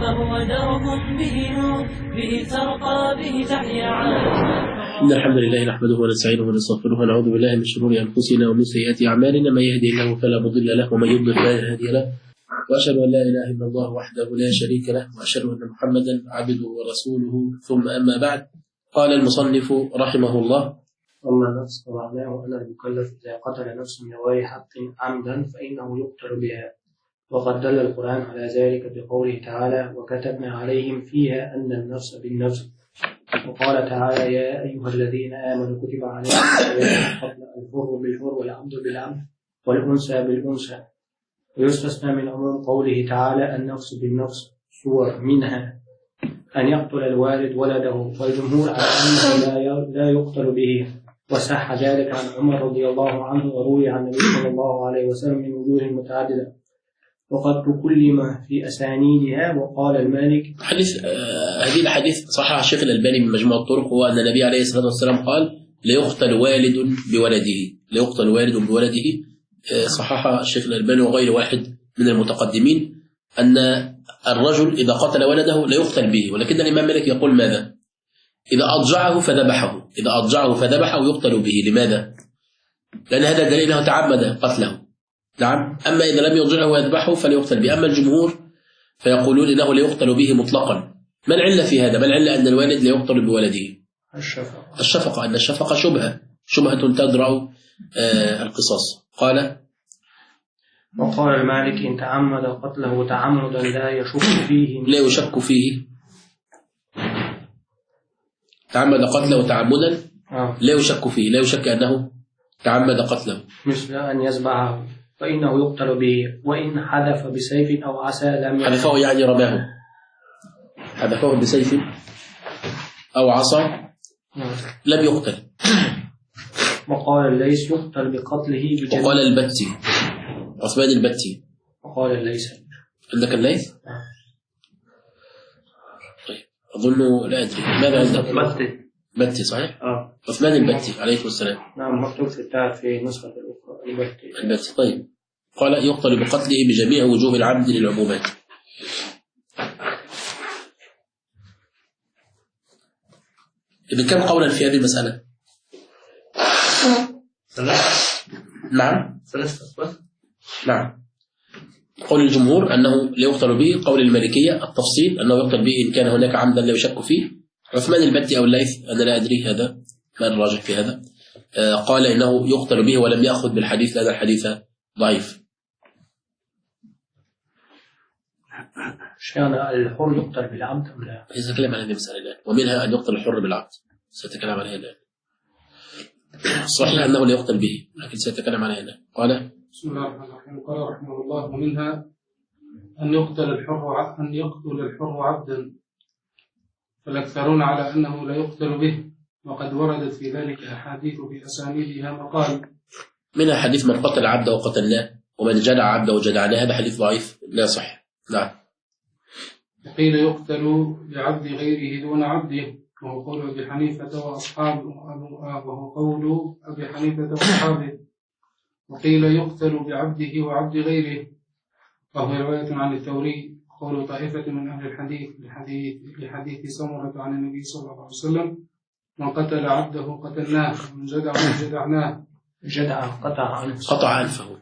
فهو درب به نور، به ترقى به تحيا عالم. إن الحمد لله نحمده ونستعينه ونستغفره ونعوذ بالله من شرور أنفسنا ومن سيئات أعمالنا، من يهدي الله فلا مضل له ومن يضلل فلا هادي له، وأشهد أن لا إله إلا الله وحده لا شريك له، وأشهد أن محمدا عبده ورسوله، ثم أما بعد. قال المصنف رحمه الله: أما نفس ومعناه أن المكلف إذا قتل نفسا بغير حق عمدا فإنه يقتل بها، وقد دل القرآن على ذلك بقوله تعالى: وكتبنا عليهم فيها أن النفس بالنفس. وقال تعالى: يا أيها الذين آمنوا كتب عليكم القتل الحر بالحر والعبد بالعبد والأنثى بالأنثى. ويستثنى من عموم قوله تعالى النفس بالنفس صور، منها أن يقتل الوالد ولده، والجمهور على أنه لا يقتل به، وصح ذلك عن عمر رضي الله عنه، وروي عن النبي صلى الله عليه وسلم من وجوه متعددة، وقد تكلم في أسانيدها. وقال المالك هذه الحديث صححها الشيخ الألباني من مجموع الطرق، هو أن النبي عليه الصلاة والسلام قال: ليقتل والد بولده، ليقتل والد بولده. صححها الشيخ الألباني وغير واحد من المتقدمين أن الرجل إذا قتل ولده لا يقتل به، ولكن الإمام مالك يقول ماذا؟ إذا أضجعه فذبحه، إذا أضجعه فذبحه يقتل به. لماذا؟ لأن هذا دليل أنه تعمد قتله. نعم. أما إذا لم يضجعه ويذبحه فليقتل به. أما الجمهور فيقولون إنه لا يقتل به مطلقا. ما العلة في هذا؟ ما العلة أن الوالد لا يقتل بولده؟ الشفقة، أن الشفقة شبهة تدرأ القصاص. وقال المالك: إن تعمد قتله تعمدا لا يشك فيه تعمد قتله تعمدا لا يشك فيه، لا يشك أنه تعمد قتله، مثل أن يذبحه فإنه يقتل به، وإن حذف بسيف أو عصا لم يقتل. حذفه يعني رماه، حذفه بسيف أو عصا لم يقتل. وقال الليث: يقتل بقتله بجميع. وقال البتي، عثمان البتي. وقال الليث. عندك الليث؟ طيب أظنه لا أدري ماذا عندك؟ بتي صحيح؟ عثمان البتي عليه السلام. نعم، مكتوب في التاء في نسخة الأخرى البتي. طيب قال: يقتل بقتله بجميع وجوه العبد للعمومات. إذا كم قولا في هذه المسألة؟ نعم. نعم. قول الجمهور أنه لا يقتل به، قول المالكية التفصيل أنه يقتل به إن كان هناك عمدا لا يشك فيه. عثمان البتي أو الليث أنا لا أدري، هذا ما الراجح في هذا. قال إنه يقتل به ولم يأخذ بالحديث لأن الحديث ضعيف. شأن الحر يقتل بالعبد أم لا؟ سأتكلم عن هذه المسألة الآن، ومنها أن يقتل الحر بالعبد، سأتكلم عنها الآن. صحيح أنه لا يقتل به، لكن سأتكلم عنها الآن. قال: بسم الله الرحمن الرحيم. قال رحمه الله: ومنها أن يقتل الحر عبدا، فالأكثرون على أنه لا يقتل به، وقد وردت في ذلك أحاديث في أسانيدها مقال. منها حديث: من قتل عبده وقتلناه، ومن جدع عبده وجدعناه. هذا حديث ضعيف لا صح. نعم. وقيل يقتل بعبد غيره دون عبده، وهو قول أبي حنيفة وأصحابه، وهو قول أبي حنيفة وأصحابه. وقيل يقتل بعبده وعبد غيره، وهو رواية عن الثوري، قول طائفة من أهل الحديث لحديث سمرة عن النبي صلى الله عليه وسلم: من قتل عبده قتلناه، ومن جدعه جدعناه. جدع قطع أنفه.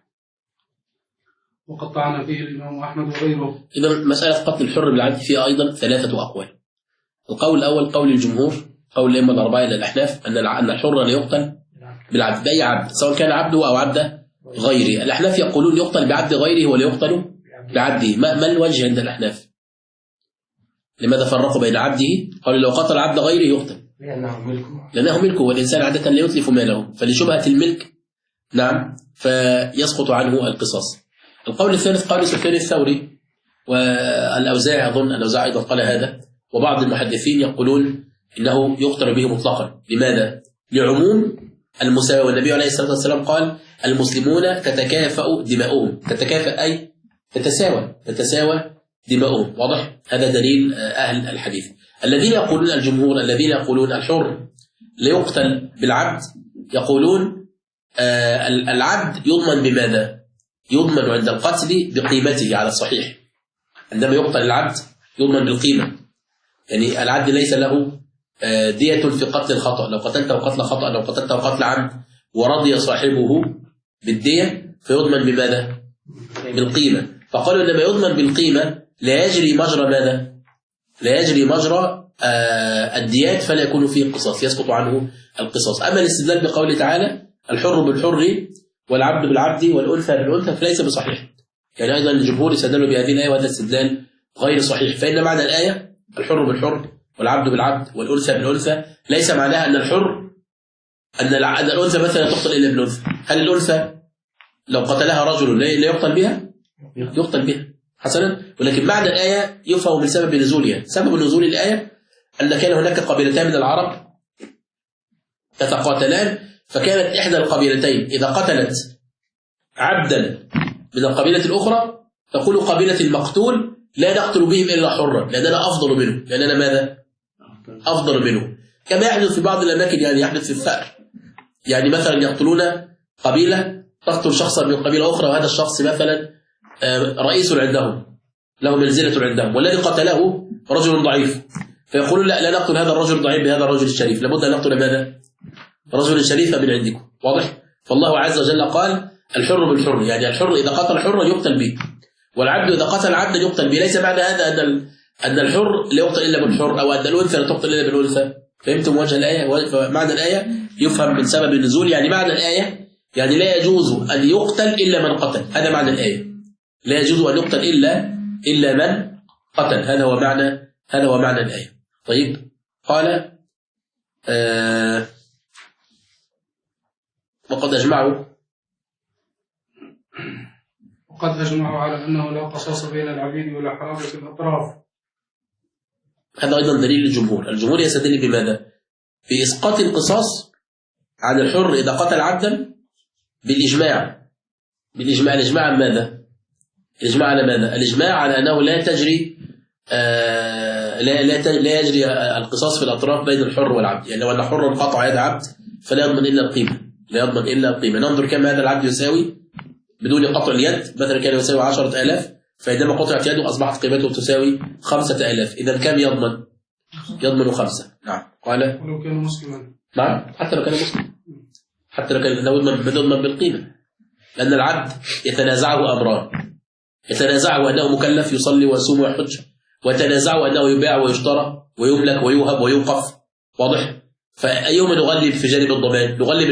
وقطعنا فيه الإمام أحمد وغيره. إذا مسألة قتل الحر بالعبد فيها أيضا 3 أقوال. القول الأول قول الجمهور، قول الأئمة الأربعة إلى الأحناف، أن الحر لا يقتل بالعبد، بأي عبد سواء كان عبده أو عبد غيره. الأحناف يقولون يقتل بعبد غيره ولا يقتل بعبده. ما الوجه عند الأحناف؟ لماذا فرقوا بين عبده؟ قالوا لو قتل عبد غيره يقتل لأنه ملكه، والإنسان عادة لا يتلف ماله، فلشبهة الملك نعم فيسقط عنه القصاص. القول الثالث قول سفيان الثوري والأوزاعي، أظن الأوزاعي أيضا قال هذا، وبعض المحدثين يقولون إنه يقتل به مطلقا. لماذا؟ لعموم المساواة، والنبي عليه الصلاة والسلام قال: المسلمون تتكافأ دماؤهم. تتكافأ أي تتساوى دماؤهم. واضح؟ هذا دليل أهل الحديث. الذين يقولون الجمهور، الذين يقولون الحر لا يقتل بالعبد، يقولون العبد يضمن بماذا؟ يضمن عند القتل بقيمته على الصحيح، عندما يقتل العبد يضمن بالقيمة. يعني العبد ليس له دية في قتل الخطأ، لو قتلته قتل خطأ لو قتلته قتل عمد ورضي صاحبه بالدية فيضمن بماذا؟ بالقيمة. فقالوا إنما يضمن بالقيمة لا يجري مجرى ماذا؟ لا يجري مجرى الديات، فلا يكون فيه القصاص، يسقط عنه القصاص. أما الاستدلال بقوله تعالى الحر بالحر والعبد بالعبد والأنثى بالأنثى فليس بصحيح. يعني أيضا الجمهور استدلوا بهذه الآية وهذا استدلال غير صحيح. فإن معنى الآية الحر بالحر والعبد بالعبد والأنثى بالأنثى ليس معناها أن الحر أن الأنثى مثلا لا تقتل إلا بالأنثى. هل الأنثى لو قتلها رجل لا يقتل بها؟ يقتل بها حسنا. ولكن معنى الآية يفهم من سبب نزولها. سبب نزول الآية أن كان هناك قبيلتان من العرب تتقاتلان، فكانت إحدى القبيلتين إذا قتلت عبدا من القبيلة الأخرى تقول قبيلة المقتول لا نقتل بهم إلا حرا لأننا أفضل منه، لأننا ماذا؟ أفضل منه. كما يحدث في بعض الأماكن، يعني يحدث في الثأر، يعني مثلا يقتلون قبيلة تقتل شخصا من قبيلة أخرى وهذا الشخص مثلا رئيس عندهم له منزلة عندهم والذي قتله رجل ضعيف، فيقولون لا نقتل هذا الرجل الضعيف بهذا الرجل الشريف، لابد أن نقتل ماذا؟ رجل شريف من عندكم. واضح؟ فالله عز وجل قال الحر بالحر، يعني الحر إذا قتل حرا يقتل به، والعبد إذا قتل عبدا يقتل به. ليس معنى هذا أن الحر لا يقتل إلا بالحر أو أن الأنثى لا تقتل إلا بالأنثى. فهمتم وجه الآية؟ فمعنى الآية يفهم من سبب النزول. يعني معنى الآية يعني لا يجوز أن يقتل إلا من قتل، هذا معنى الآية. لا يجوز أن يقتل إلا من قتل، هذا هو معنى الآية. طيب قال وقد أجمعوا على أنه لا قصاص بين العبيد والأحرار في الأطراف. هذا أيضا دليل الجمهور. الجمهور يستدل بماذا؟ بإسقاط القصاص عن الحر إذا قتل عبدا بالإجماع. الإجماع عن ماذا؟ الإجماع على ماذا؟ الإجماع على أنه لا تجري لا يجري القصاص في الأطراف بين الحر والعبد. يعني لو أن حرا قطع يد عبد فلا يضمن إلا القيمة. ننظر كم هذا العبد يساوي بدون قطع اليد. مثلا كان يساوي 10,000، فعندما قطعت يده أصبحت قيمته تساوي 5,000. إذا كم يضمن 5. نعم. قال ولو كان مسلما. نعم، حتى لو كان مسلم، حتى لو كان يضمن بالقيمة، لأن العبد يتنازعه أمران: يتنازعه أنه مكلف يصلي ويصوم ويحج، ويتنازعه أنه يباع ويشترى ويملك ويوهب ويوقف. واضح؟ فأيهما نغلب في جانب الضمان؟ نغلب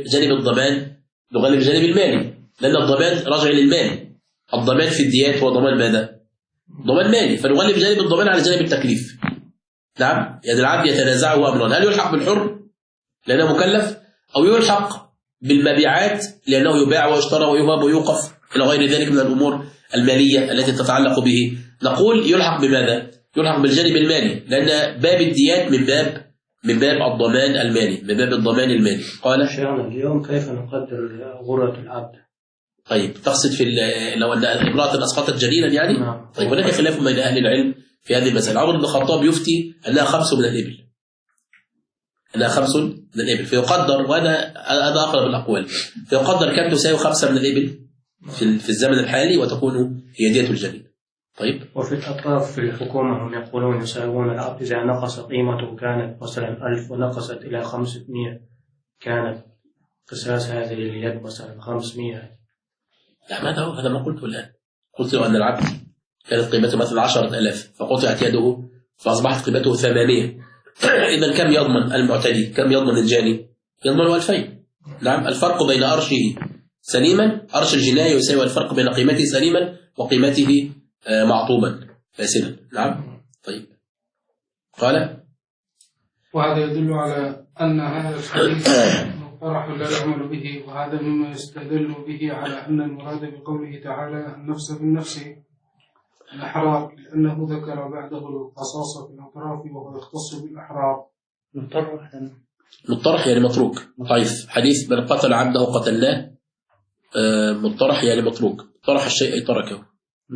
الجانب المالي، لأن الضمان راجع للمال. الضمان في الديات هو ضمان ماذا؟ ضمان مالي، فنغلب جانب الضمان على جانب التكليف. نعم. يعني العبد يتنازعه أمران: هل يلحق بالحر لأنه مكلف، أو يلحق بالمبيعات لأنه يباع ويشترى ويوهب ويوقف إلى غير ذلك من الأمور المالية التي تتعلق به؟ نقول يلحق بماذا؟ يلحق بالجانب المالي، لأن باب الديات من باب الضمان المالي. قال شيخنا اليوم كيف نقدر غرة العبد؟ طيب تقصد في لو أن امرأة أسقطت جنينا يعني؟ نعم. طيب هناك خلاف بين أهل العلم في هذه المسألة. عمر بن الخطاب يفتي أنها 5 من الإبل، فيقدر، وهذا أقرب الأقوال، فيقدر كم تساوي 5 من الإبل في الزمن الحالي وتكون هي دية الجنين. طيب. وفي الأطراف في الحكومة هم يقولون يساوون العبد إذا نقص قيمته كانت مثلا 1000 ونقصت إلى 500 كانت قصاص هذه اليد مثلا 500. لا، هذا ما قلته الآن. قلت له أن العبد كانت قيمته مثلا 10,000 فقطعت يده فأصبحت قيمته 800. إذا كم يضمن المعتدي؟ كم يضمن الجاني؟ يضمن 2000. نعم. الفرق بين أرشه سليما، أرش الجناية يساوي الفرق بين قيمته سليما وقيمته معطوبا فاسدا. نعم. طيب. قال وهذا يدل على أن هذا الحديث مقترح لا يعمل به، وهذا مما يستدل به على أن المراد بقوله تعالى النفس بالنفس الأحرار، لأنه ذكر بعده القصاص في الأطراف وهو يختص بالأحرار. مطرح يعني متروك. طيب حديث من قتل عبده قتلناه، مطرح يعني متروك، طرح الشيء أي تركه.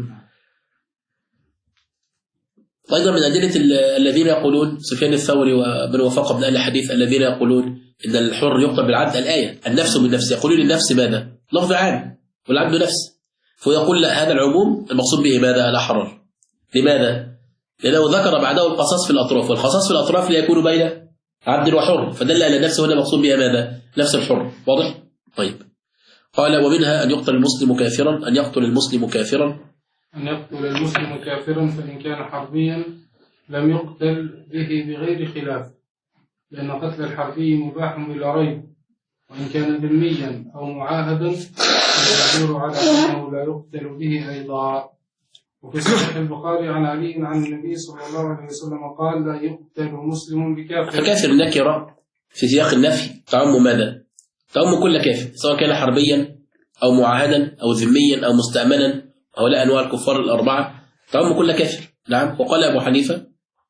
أيضا من أدلة الذين يقولون سفيان الثوري وابن وفاق بن أهل الحديث الذين يقولون إن الحر يقتل بالعبد الآية النفس بالنفس، يقولون النفس ماذا؟ لفظ عام والعبد نفس، فيقول لا، هذا العموم المقصود به ماذا؟ الأحرار. لماذا؟ لأنه ذكر بعده القصاص في الأطراف، والقصاص في الأطراف لا يكون بين عبد وحر، فدل على نفسه هنا مقصود بها ماذا؟ نفس الحر. واضح؟ طيب. قال ومنها أن يقتل المسلم كافرا، أن يقتل المسلم كافرا، أن يقتل المسلم كافرا فإن كان حربيا لم يقتل به بغير خلاف، لأن قتل الحربي مباح بلا ريب، وإن كان ذميا أو معاهدا فيدور على أنه لا يقتل به أيضا. وفي صحيح البخاري عن علي عن النبي صلى الله عليه وسلم قال لا يقتل مسلم بكافر. فكافر النكرة في سياق النفي تعم ماذا؟ تعم كل كافر سواء كان حربيا أو معاهدا أو ذميا أو مستأمنا، هؤلاء أنواع الكفار الأربعة تعم كل كافر. نعم. وقال أبو حنيفة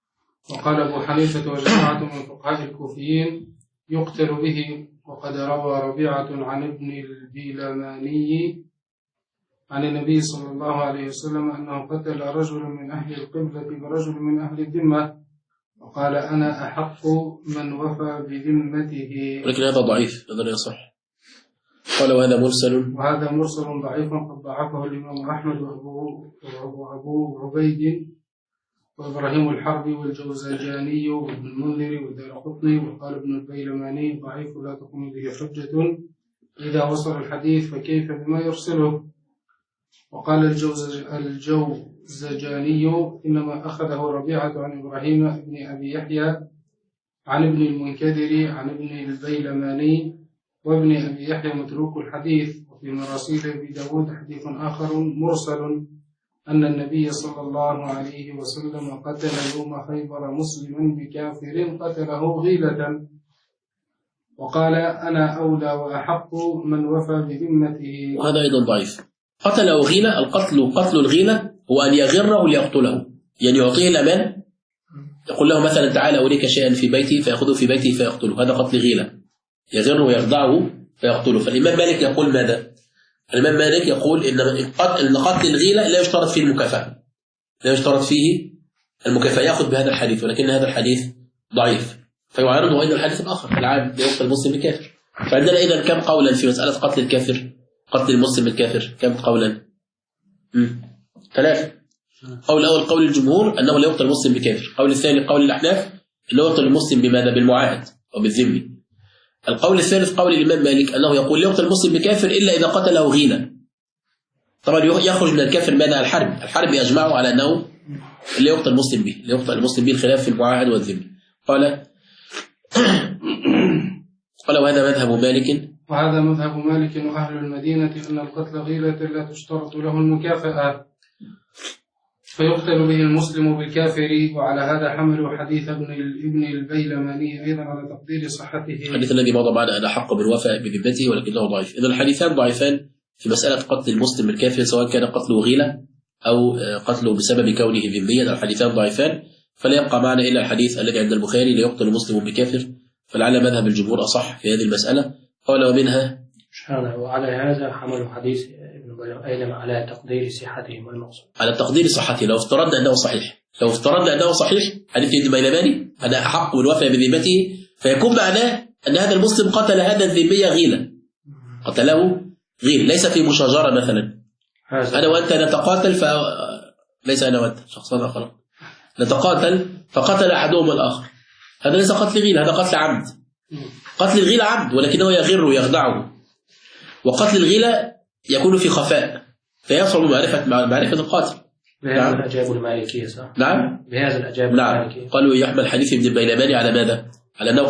وجماعة من فقهاء الكوفيين يقتل به. وقد روى ربيعة عن ابن البيلماني عن النبي صلى الله عليه وسلم أنه قتل رجل من أهل القبلة برجل من أهل الذمة، وقال أنا أحق من وفى بذمته. ولكن هذا ضعيف، هذا لا يصح. قال وهذا مرسل ضعيف قد ضعفه الإمام أحمد وأبو عبيد وإبراهيم الحربي والجوزجاني وابن المنذر والدارقطني. وقال ابن البيلماني ضعيف لا تقوم به حجة إذا وصل الحديث فكيف بما يرسله. وقال الجوزجاني إنما أخذه ربيعة عن إبراهيم ابن أبي يحيى عن ابن المنكدر عن ابن البيلماني، وابن أبي يحيى متروك الحديث. وفي مراسيل أبي داود حديث آخر مرسل أن النبي صلى الله عليه وسلم قتل يوم خيبر مسلما بكافر قتله غيلة، وقال أنا أولى وأحق من وفى بذمته. وهذا أيضا ضعيف. قتله غيلة، قتل الغيلة هو أن يغره ليقتله، يعني يعطيه الأمان، يقول له مثلا تعالى أريك شيئا في بيتي فيأخذه في بيته فيقتله، هذا قتل غيلة، يغره ويخدعه فيقتله. فالإمام مالك يقول ماذا؟ الإمام مالك يقول إن قتل الغيلة لا يشترط فيه المكافأة، لا يشترط فيه المكافأة، يأخذ بهذا الحديث، ولكن هذا الحديث ضعيف فيعارضه أيضا الحديث الآخر العام ليقتل المسلم بالكافر. فعندنا إذا كم قولا في مسألة قتل الكافر، قتل المسلم بالكافر؟ كم قولا؟ 3. قول الأول قول الجمهور أنه لا يقتل المسلم بكافر. قول الثاني قول الأحناف أنه يقتل المسلم بماذا؟ بالمعاهد أو بالذمي. القول الثالث قول الإمام مالك أنه يقول لا يقتل المسلم بكافر إلا إذا قتله غيلا. طبعا يخرج من الكافر ماذا؟ الحرب يجمعه على أنه لا يقتل المسلم به، لا يقتل المسلم به الخلاف في المعاهد والذمي. قال وهذا مذهب مالك وأهل المدينة أن القتل غيلة لا تشترط له المكافأة فيقتل به المسلم بالكافر. وعلى هذا حملوا حديث ابن البيلماني أيضا على تقدير صحته. الحديث الذي مضى معنا أنا حق بالوفاء بذمته ولكنه ضعيف. إذن الحديثان ضعيفان في مسألة قتل المسلم بالكافر، سواء كان قتله غيلة أو قتله بسبب كونه ذميا، الحديثان ضعيفان، فلا يبقى معنا إلا الحديث الذي عند البخاري لا يقتل المسلم بكافر، فلعل مذهب الجمهور أصح في هذه المسألة. قال ومنها وعلى هذا حملوا حديث ابن بيلماني على تقدير صحته، ما المقصود؟ على تقدير صحته، لو افترضنا أنه صحيح حديث ابن بيلماني أنا أحق بالوفاء بذمته، فيكون معناه أن هذا المسلم قتل هذا الذمي غيلا، قتله غيل، ليس في مشاجرة مثلا أنا وأنت نتقاتل ليس أنا وأنت شخصان آخر نتقاتل فقتل أحدهم الآخر، هذا ليس قتل غيل، هذا قتل عمد. قتل الغيلة عمد ولكنه يغر ويخدعه، وقتل الغيلة يكون في خفاء فيصعب معرفة القاتل. بهذا الأجاب المالكية صح؟ نعم بهذا الأجاب المالكية. قالوا يحمل حديث ابن البيلماني على ماذا؟ على أنه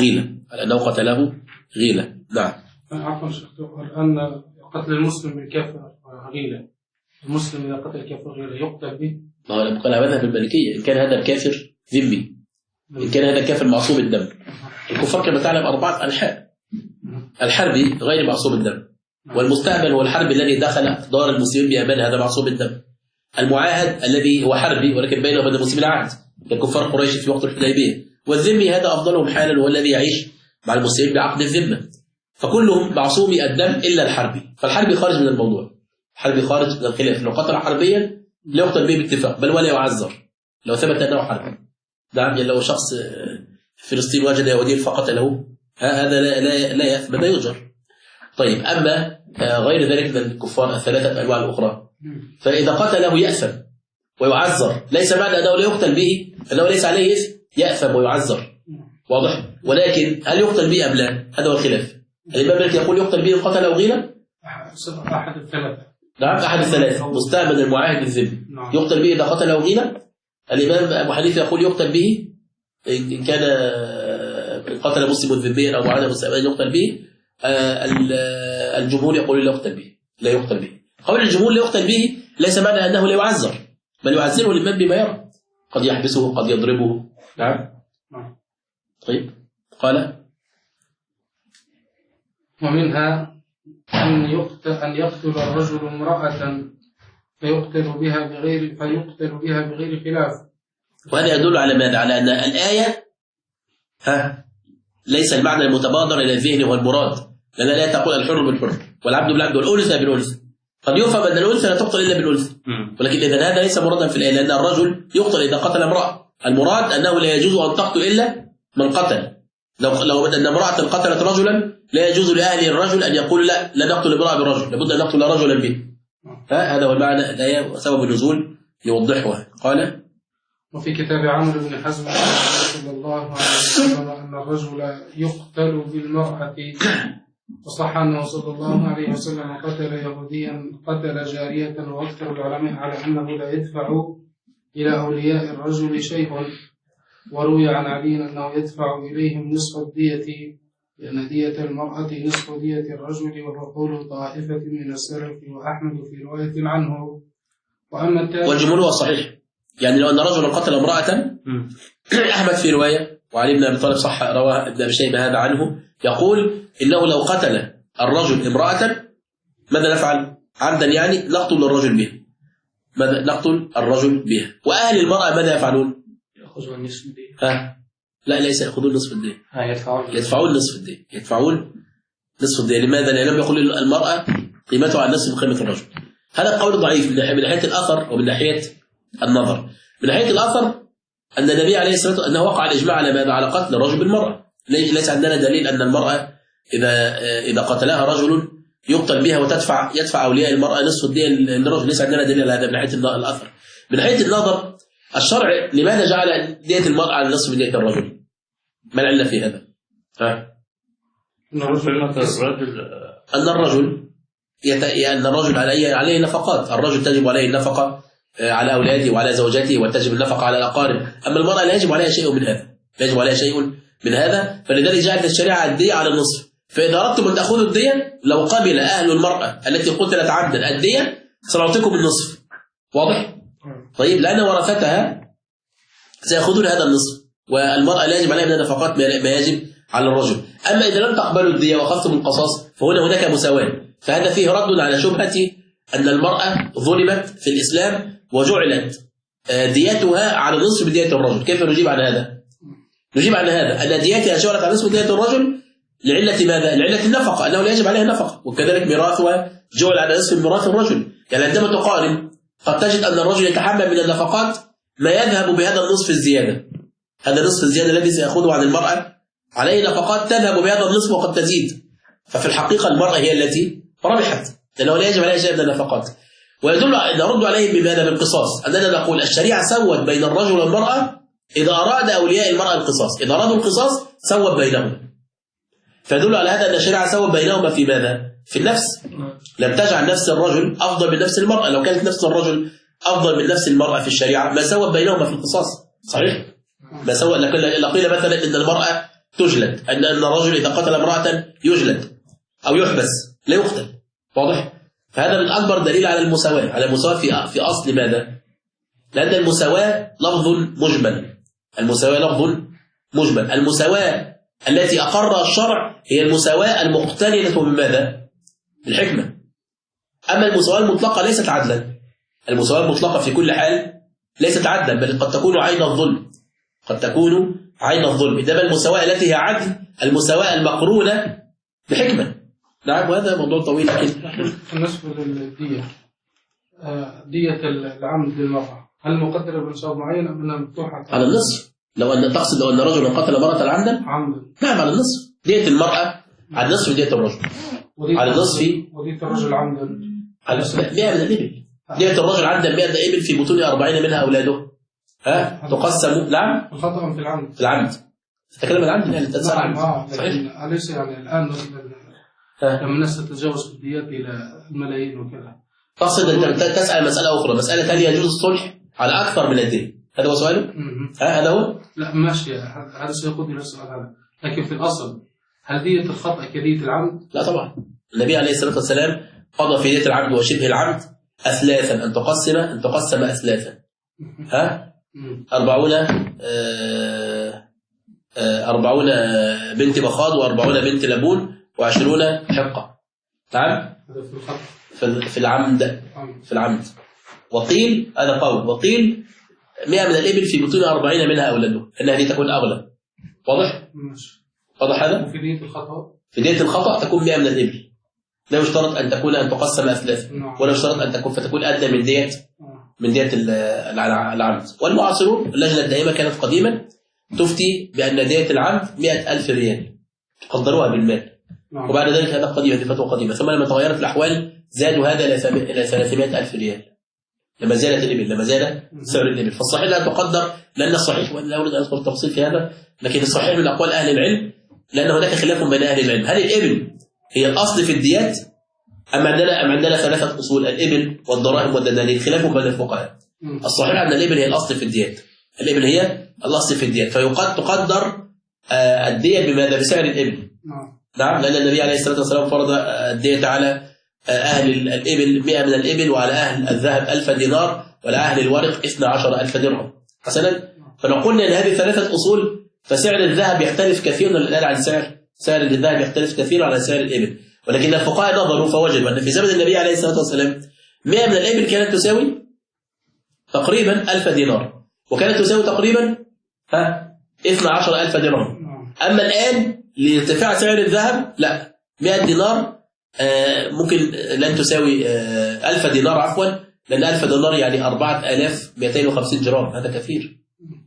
قتله غيلة. نعم. عفوا شيخ، أن قتل المسلم بالكافر غيلة، المسلم إذا قتل الكافر غيلة يقتل به. ما هو لما قال مذهب المالكية إن كان هذا الكافر ذمي، إن كان هذا الكافر معصوم الدم. الكفار كما تعلم 4 أنحاء، الحربي غير معصوم الدم، والمستأمن هو الحربي الذي دخل دار المسلمين بأمان، هذا معصوم الدم. المعاهد الذي هو حربي ولكن بينه وبين المسلمين عهد ككفار قريش في وقت الحديبية. والذمي هذا أفضلهم حالا هو الذي يعيش مع المسلمين بعقد الذمة. فكلهم معصومي الدم إلا الحربي، فالحربي خارج من الموضوع، الحربي خارج من الخلاف. لو قتل حربيا لا يقتل به باتفاق بل ولا يعذر لو ثبت أنه حربي. نعم، لو شخص في فلسطين وجد يهوديا فقتله هذا لا يثبت يؤجر. طيب أما غير ذلك من الكفار 3 أنواع الأخرى، فإذا قتله يأثم ويعذر، ليس معنى أنه لا يقتل به أنه ليس عليه إثم، يأثم ويعذر. واضح؟ ولكن هل يقتل به أم لا؟ هذا هو الخلاف. الإمام مالك يقول يقتل به قتل أو غيلا؟ أحد الثلاثة. نعم أحد الثلاثة، مستعمل المعاهد الذمي يقتل به إذا قتل أو غيلا. الإمام أبو حنيفة يقول يقتل به إن كان قتل مسلم ذميا أو معاهد مستعملا يقتل به. الجمهور يقول لا يقتل به، لا يقتل به. قول الجمهور لا يقتل به ليس معنى أنه لا يعذر، بل يعذره الإمام بما يرى، قد يحبسه قد يضربه. نعم. طيب قال ومنها أن يقتل الرجل امرأة فيقتل بها بغير خلاف. وهذا يدل على ماذا؟ على أن الآية ليس المعنى المتبادر إلى الذهن هو المراد، لأن لا تقول الحر بالحر والعبد بالعبد والأنثى بالأنثى. قد يفهم أن الأنثى لا تقتل إلا بالأنثى، ولكن إذا هذا ليس مرادا في الآية، لأن الرجل يقتل إذا قتل امرأة. المراد أنه لا يجوز أن تقتل إلا من قتل. لو أن امرأة قتلت رجلا لا يجوز لأهل الرجل أن يقول لا نقتل امرأة برجل، لابد أن نقتل رجلا به. هذا هو المعنى الآية وسبب النزول يوضحها. قال وفي كتاب عمرو بن حزم صلى الله عليه وسلم أن الرجل يقتل بالمرأة، وصح أنه صلى الله عليه وسلم قتل يهوديا قتل جارية، وأكثر العلماء على أنه لا يدفع إلى أولياء الرجل شيء. وروي عن علي أنه يدفع إليهم نصف الدية، لأن دية المرأة نصف دية الرجل، وهو قول طائفة من السلف وأحمد في رواية عنه. وأما والجمهور هو صحيح، يعني لو أن رجلا قتل امرأة، أحمد في رواية وعلي بن أبي طالب صح رواه ابن أبي شيبة هذا عنه، يقول إنه لو قتل الرجل امرأة ماذا نفعل؟ عمدا يعني نقتل الرجل بها. ماذا نقتل الرجل بها؟ وأهل المرأة ماذا يفعلون؟ يأخذون نصف الدين. لا ليس يأخذون نصف الدين، يدفعون نصف الدين، يدفعون نصف الدين. لماذا؟ لأنهم يقول المرأة قيمتها على نصف قيمة الرجل. هذا القول ضعيف من ناحية الأثر ومن ناحية النظر. من ناحية الأثر أن النبي عليه الصلاة والسلام أنه وقع الإجماع على ماذا؟ على قتل الرجل بالمرأة. ليس عندنا دليل أن المرأة إذا قتلها رجل يقتل بها يدفع أولياء المرأة نصف الدين للرجل. ليس عندنا دليل على هذا من ناحية الأثر. من ناحية النظر الشرع لماذا جعل دية المرأة على نصف دية الرجل؟ ما العلة في هذا؟ أن الرجل عليه نفقات. الرجل تجب عليه النفقة على أولاده وعلى زوجته، وتجب النفقة على الأقارب. أما المرأة لا يجب عليها شيء من هذا، لا يجب عليها شيء من هذا. فلذلك جعلت الشريعة الدية على النصف. فإذا أردتم أن تأخذوا الدية، لو قبل أهل المرأة التي قتلت عمدا الدية سنعطيكم النصف. واضح؟ طيب لأن ورثتها سيأخذون هذا النصف، والمرأة لا يجب عليها من النفقات ما يجب على الرجل. أما إذا لم تقبلوا الدية وأخذتم القصاص فهناك مساواة. فهذا فيه رد على شبهة أن المرأة ظلمت في الإسلام وجعلت ديتها على نصف دية الرجل. كيف نجيب عن هذا؟ نجيب عن هذا أن ديتها جعلت على نصف دية الرجل لعلة ماذا؟ لعلة النفقة، أنه لا يجب عليها نفقة. وكذلك ميراثها جعل على نصف ميراث الرجل. يعني عندما تقارن قد تجد أن الرجل يتحمل من النفقات ما يذهب بهذا النصف الزيادة. هذا النصف الزيادة الذي سيأخذه عن المرأة عليه نفقات تذهب بهذا النصف وقد تزيد. ففي الحقيقة المرأة هي التي ربحت، لأنه لا يجب عليها شيء من النفقات. ويدل نرد عليه بماذا؟ بالقصاص. أننا نقول الشريعة سوت بين الرجل والمرأة إذا أراد أولياء المرأة القصاص، إذا أرادوا القصاص سوت بينهم. فيدل على هذا أن الشريعة سوت بينهما في ماذا؟ في النفس. لم تجعل نفس الرجل أفضل من نفس المرأة. لو كانت نفس الرجل أفضل من نفس المرأة في الشريعة ما سوت بينهما في القصاص. صحيح؟ ما سوت. لقيل مثلا إن المرأة تجلد، أن الرجل إذا قتل امرأة يجلد أو يحبس لا يقتل. واضح؟ فهذا من أكبر دليل على المساواة، على المساواة في أصل ماذا؟ لأن المساواة لفظ مجمل. المساواة لفظ مجمل. المساواة التي أقرها الشرع هي المساواة المقترنة بماذا؟ الحكمة. أما المساواة المطلقة ليست عدلا. المساواة المطلقة في كل حال ليست عدلا، بل قد تكون عين الظلم. قد تكون عين الظلم. إنما المساواة التي هي عدل المساواة المقرونة بحكمة. نعم. وهذا موضوع طويل. بالنسبة للدية، دية العمد للمرأة هل مقدرة بنصاب معين أم أنها مفتوحة؟ على النصف. لو أن تقصد لو أن رجلا قتل امرأة عمدا، نعم على النصف. دية المرأة على النصف دية الرجل. على النصف. ودية الرجل عمدا على 100 من الإبل. دية الرجل عمدا 100 إبل في بطون 40 منها أولاده تقسم. نعم الخطأ في العمد. في العمد تتكلم العمد يعني تتسأل نعم صحيح. أليس يعني الآن لما الناس تتجاوز الديات إلى الملايين وكذا تقصد أنت تسأل مسألة أخرى، مسألة هل يجوز الصلح على أكثر من الدين؟ هذا هو سؤاله؟ هذا هو؟ لا ماشي، هذا سيقودني للسؤال هذا، لكن في الأصل هل دية الخطأ كدية العمد؟ لا طبعا. النبي عليه الصلاة والسلام قضى في دية العمد وشبه العمد أثلاثا، أن تقسم أثلاثا 40 بنت بخاض و40 بنت لبون و20 حقة. نعم في العمد. في العمد. وقيل هذا قول، وقيل 100 من الإبل في بطون 40 منها أولاده، إن هذه تكون أغلى. واضح؟ واضح هذا؟ وفي دية الخطأ؟ في دية الخطأ تكون 100 من الإبل، لا يشترط أن تقسم أثلاثا، ولا يشترط أن فتكون أدنى من دية العمد. والمعاصرون اللجنة الدائمة كانت قديما تفتي بأن دية العمد 100,000 ريال تقدروها بالمال، وبعد ذلك هذا قديمة، دي فتوى قديمة، ثم لما تغيرت الأحوال زادوا هذا إلى 300,000 ريال لما زادت الإبل، لما زاد سعر الإبل. فالصحيح لا تقدر، لأن الصحيح، وأنا لا أريد أن أذكر التفصيل في هذا، لكن الصحيح من أقوال أهل العلم، لأن هناك خلاف بين أهل العلم، هل الإبل هي الأصل في الديات أم عندنا 3 أصول، الإبل والدراهم والدنانير، خلاف بين الفقهاء. الصحيح أن الإبل هي الأصل في الديات، الإبل هي الأصل في الديات، تقدر الدية بماذا؟ بسعر الإبل. نعم، لأن النبي عليه الصلاة والسلام فرض الدية على أهل الإبل 100 من الإبل، وعلى أهل الذهب 1000 دينار، وعلى أهل الورق 12,000 درهم. حسنا، فنقول أن هذه 3 أصول، فسعر الذهب يختلف كثيرا الآن عن سعر الذهب يختلف كثيرا عن سعر الإبل، ولكن الفقهاء نظروا فوجدوا أن في زمن النبي عليه الصلاة والسلام 100 من الإبل كانت تساوي تقريبا 1000 دينار، وكانت تساوي تقريبا 12,000 درهم. أما الآن لارتفاع سعر الذهب لا، 100 دينار ممكن لن تساوي 1000 دينار عفوا، لأن 1000 دينار يعني 4250 جرام، هذا كثير،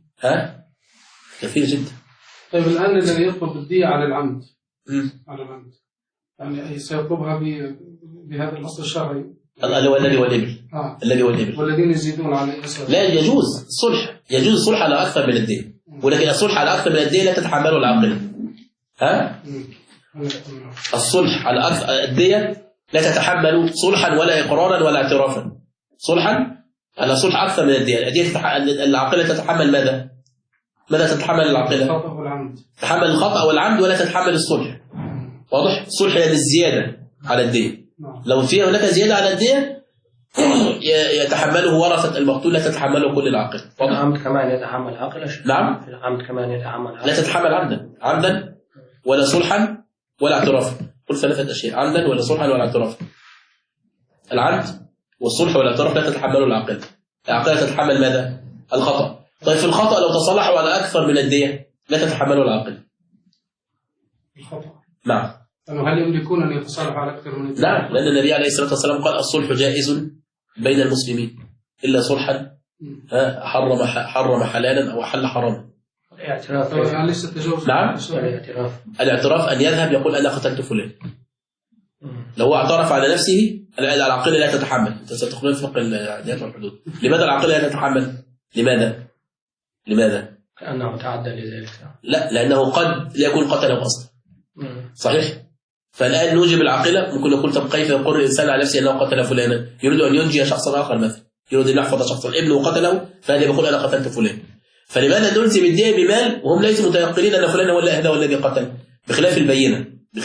كثير جدا. طيب الآن الذي يطلب الدية على العمد يعني سيطلبها بهذا الأصل الشرعي الذي هو الإبل. الذي هو الإبل. والذين يزيدون على لا يجوز الصلح، يجوز الصلح على أكثر من الدية، ولكن الصلح على أكثر من الدية لا تتحمله العاقلة. الصلح على أكثر الدية لا تتحمل صلحا ولا إقرارا ولا اعترافا. صلحا على صلح أكثر من الدية، العاقلة تتحمل ماذا؟ ماذا تتحمل العاقلة؟ تتحمل الخطأ والعمد ولا تتحمل الصلح. واضح؟ الصلح يعني الزيادة على الدية. لو في هناك زيادة على الدية يتحمله ورثة المقتول، لا تتحمله كل العاقلة. العمد كمان يتحمل عاقلة. نعم، العمد كمان يتحمل عاقلة. لا تتحمل عمدا ولا صلحا ولا اعترافا. قل 3 أشياء: عمدا ولا صلحا ولا اعترافا. العمد والصلح والاعتراف لا تتحمله العاقلة. العاقلة تتحمل ماذا؟ الخطأ. طيب في الخطأ لو تصلحوا على أكثر من الدية لا تتحمله العاقلة. الخطأ. نعم. هل يملكون أن يتصالحوا على أكثر من الدية؟ نعم، لأن النبي عليه الصلاة والسلام قال: الصلح جائز بين المسلمين إلا صلحا حرم حلالا أو أحل حراما. الاعتراف ليس تجاوز. نعم، الاعتراف أن يذهب يقول أنا قتلت فلان. لو هو اعترف على نفسه العاقلة لا تتحمل. أنت ستدخلون في فقه العدالة والحدود. لماذا العاقلة لا تتحمل؟ لماذا؟ كأنه تعدى لذلك. لا، لأنه قد لا يكون قتله أصلا. صحيح؟ فالآن نوجب العاقلة، ممكن نقول طب كيف يقر الإنسان على نفسه أنه قتل فلانا؟ يريد أن ينجي شخصا آخر مثلا، يريد أن يحفظ شخصا، ابنه قتله فهذا يقول أنا قتلت فلان. فلماذا نلزم الدية بمال وهم ليسوا متيقنين أن فلان هذا هو الذي قتل؟ بخلاف البينة.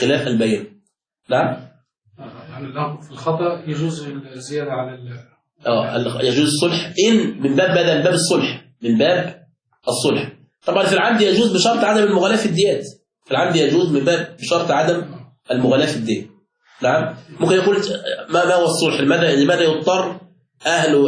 نعم. يعني في الخطأ يجوز الزيادة على يجوز الصلح إن من باب الصلح، من باب الصلح. طبعا في العمد يجوز بشرط عدم المغالاة في الديات. في العمد يجوز من باب بشرط عدم المغالاة في الدية. نعم. ممكن يقول ما هو الصلح؟ لماذا يضطر أهل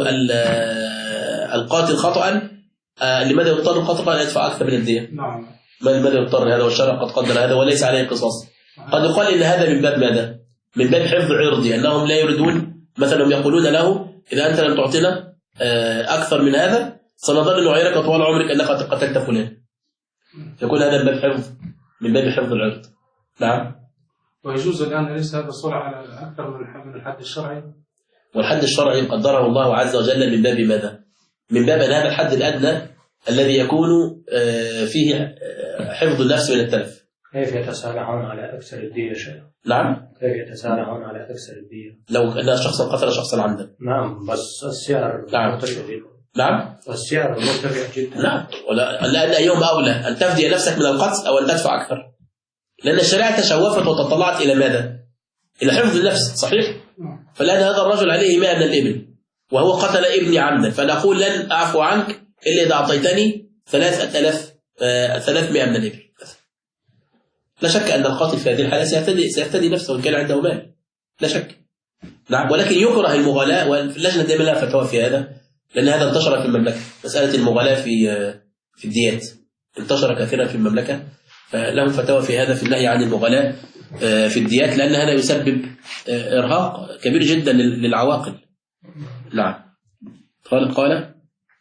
القاتل خطأ لماذا يضطر القاتل أن يدفع أكثر من الدية؟ نعم. لماذا يضطر هذا والشرع قد قدر هذا وليس عليه قصاص؟ قد يقال إن هذا من باب ماذا؟ من باب حفظ عرضي، أنهم لا يريدون مثلا يقولون له إذا أنت لم تعطينا أكثر من هذا سنظل نعيرك طوال عمرك أنك قتلت فلان. يكون هذا من باب حفظ العرض. نعم. ويجوز الآن ليس هذا الصلح على أكثر من الحد الشرعي؟ والحد الشرعي قدره الله عز وجل من باب ماذا؟ من باب أن هذا الحد الأدنى الذي يكون فيه حفظ النفس من التلف. كيف يتسارعون على أكثر الدية شيء؟ نعم. كيف يتسارعون على أكثر الدية؟ لو أن شخصا قتل شخصا عمدا. نعم بس السعر مرتفع جدا. نعم. السعر مرتفع جدا. نعم. لأن أيهم أولى أن تفدي نفسك من القتل أو أن تدفع أكثر. لأن الشريعة تشوفت وتطلعت إلى ماذا؟ إلى حفظ النفس، صحيح؟ فلأن هذا الرجل عليه 100 من الإبل وهو قتل ابني عمدا، فنقول لن أعفو عنك إلا إذا أعطيتني 300 من الإبل. لا شك أن القاتل في هذه الحالة سيفتدي نفسه وإن كان عنده مال، لا شك. نعم. ولكن يكره المغالاة، واللجنة دائما لها فتوى في هذا، لأن هذا انتشر في المملكة. مسألة المغالاة في الديات انتشر كثيرا في المملكة، فلهم فتوى في هذا في النهي عن المغالاة في الديات، لأن هذا يسبب إرهاق كبير جدا للعواقل. نعم. قال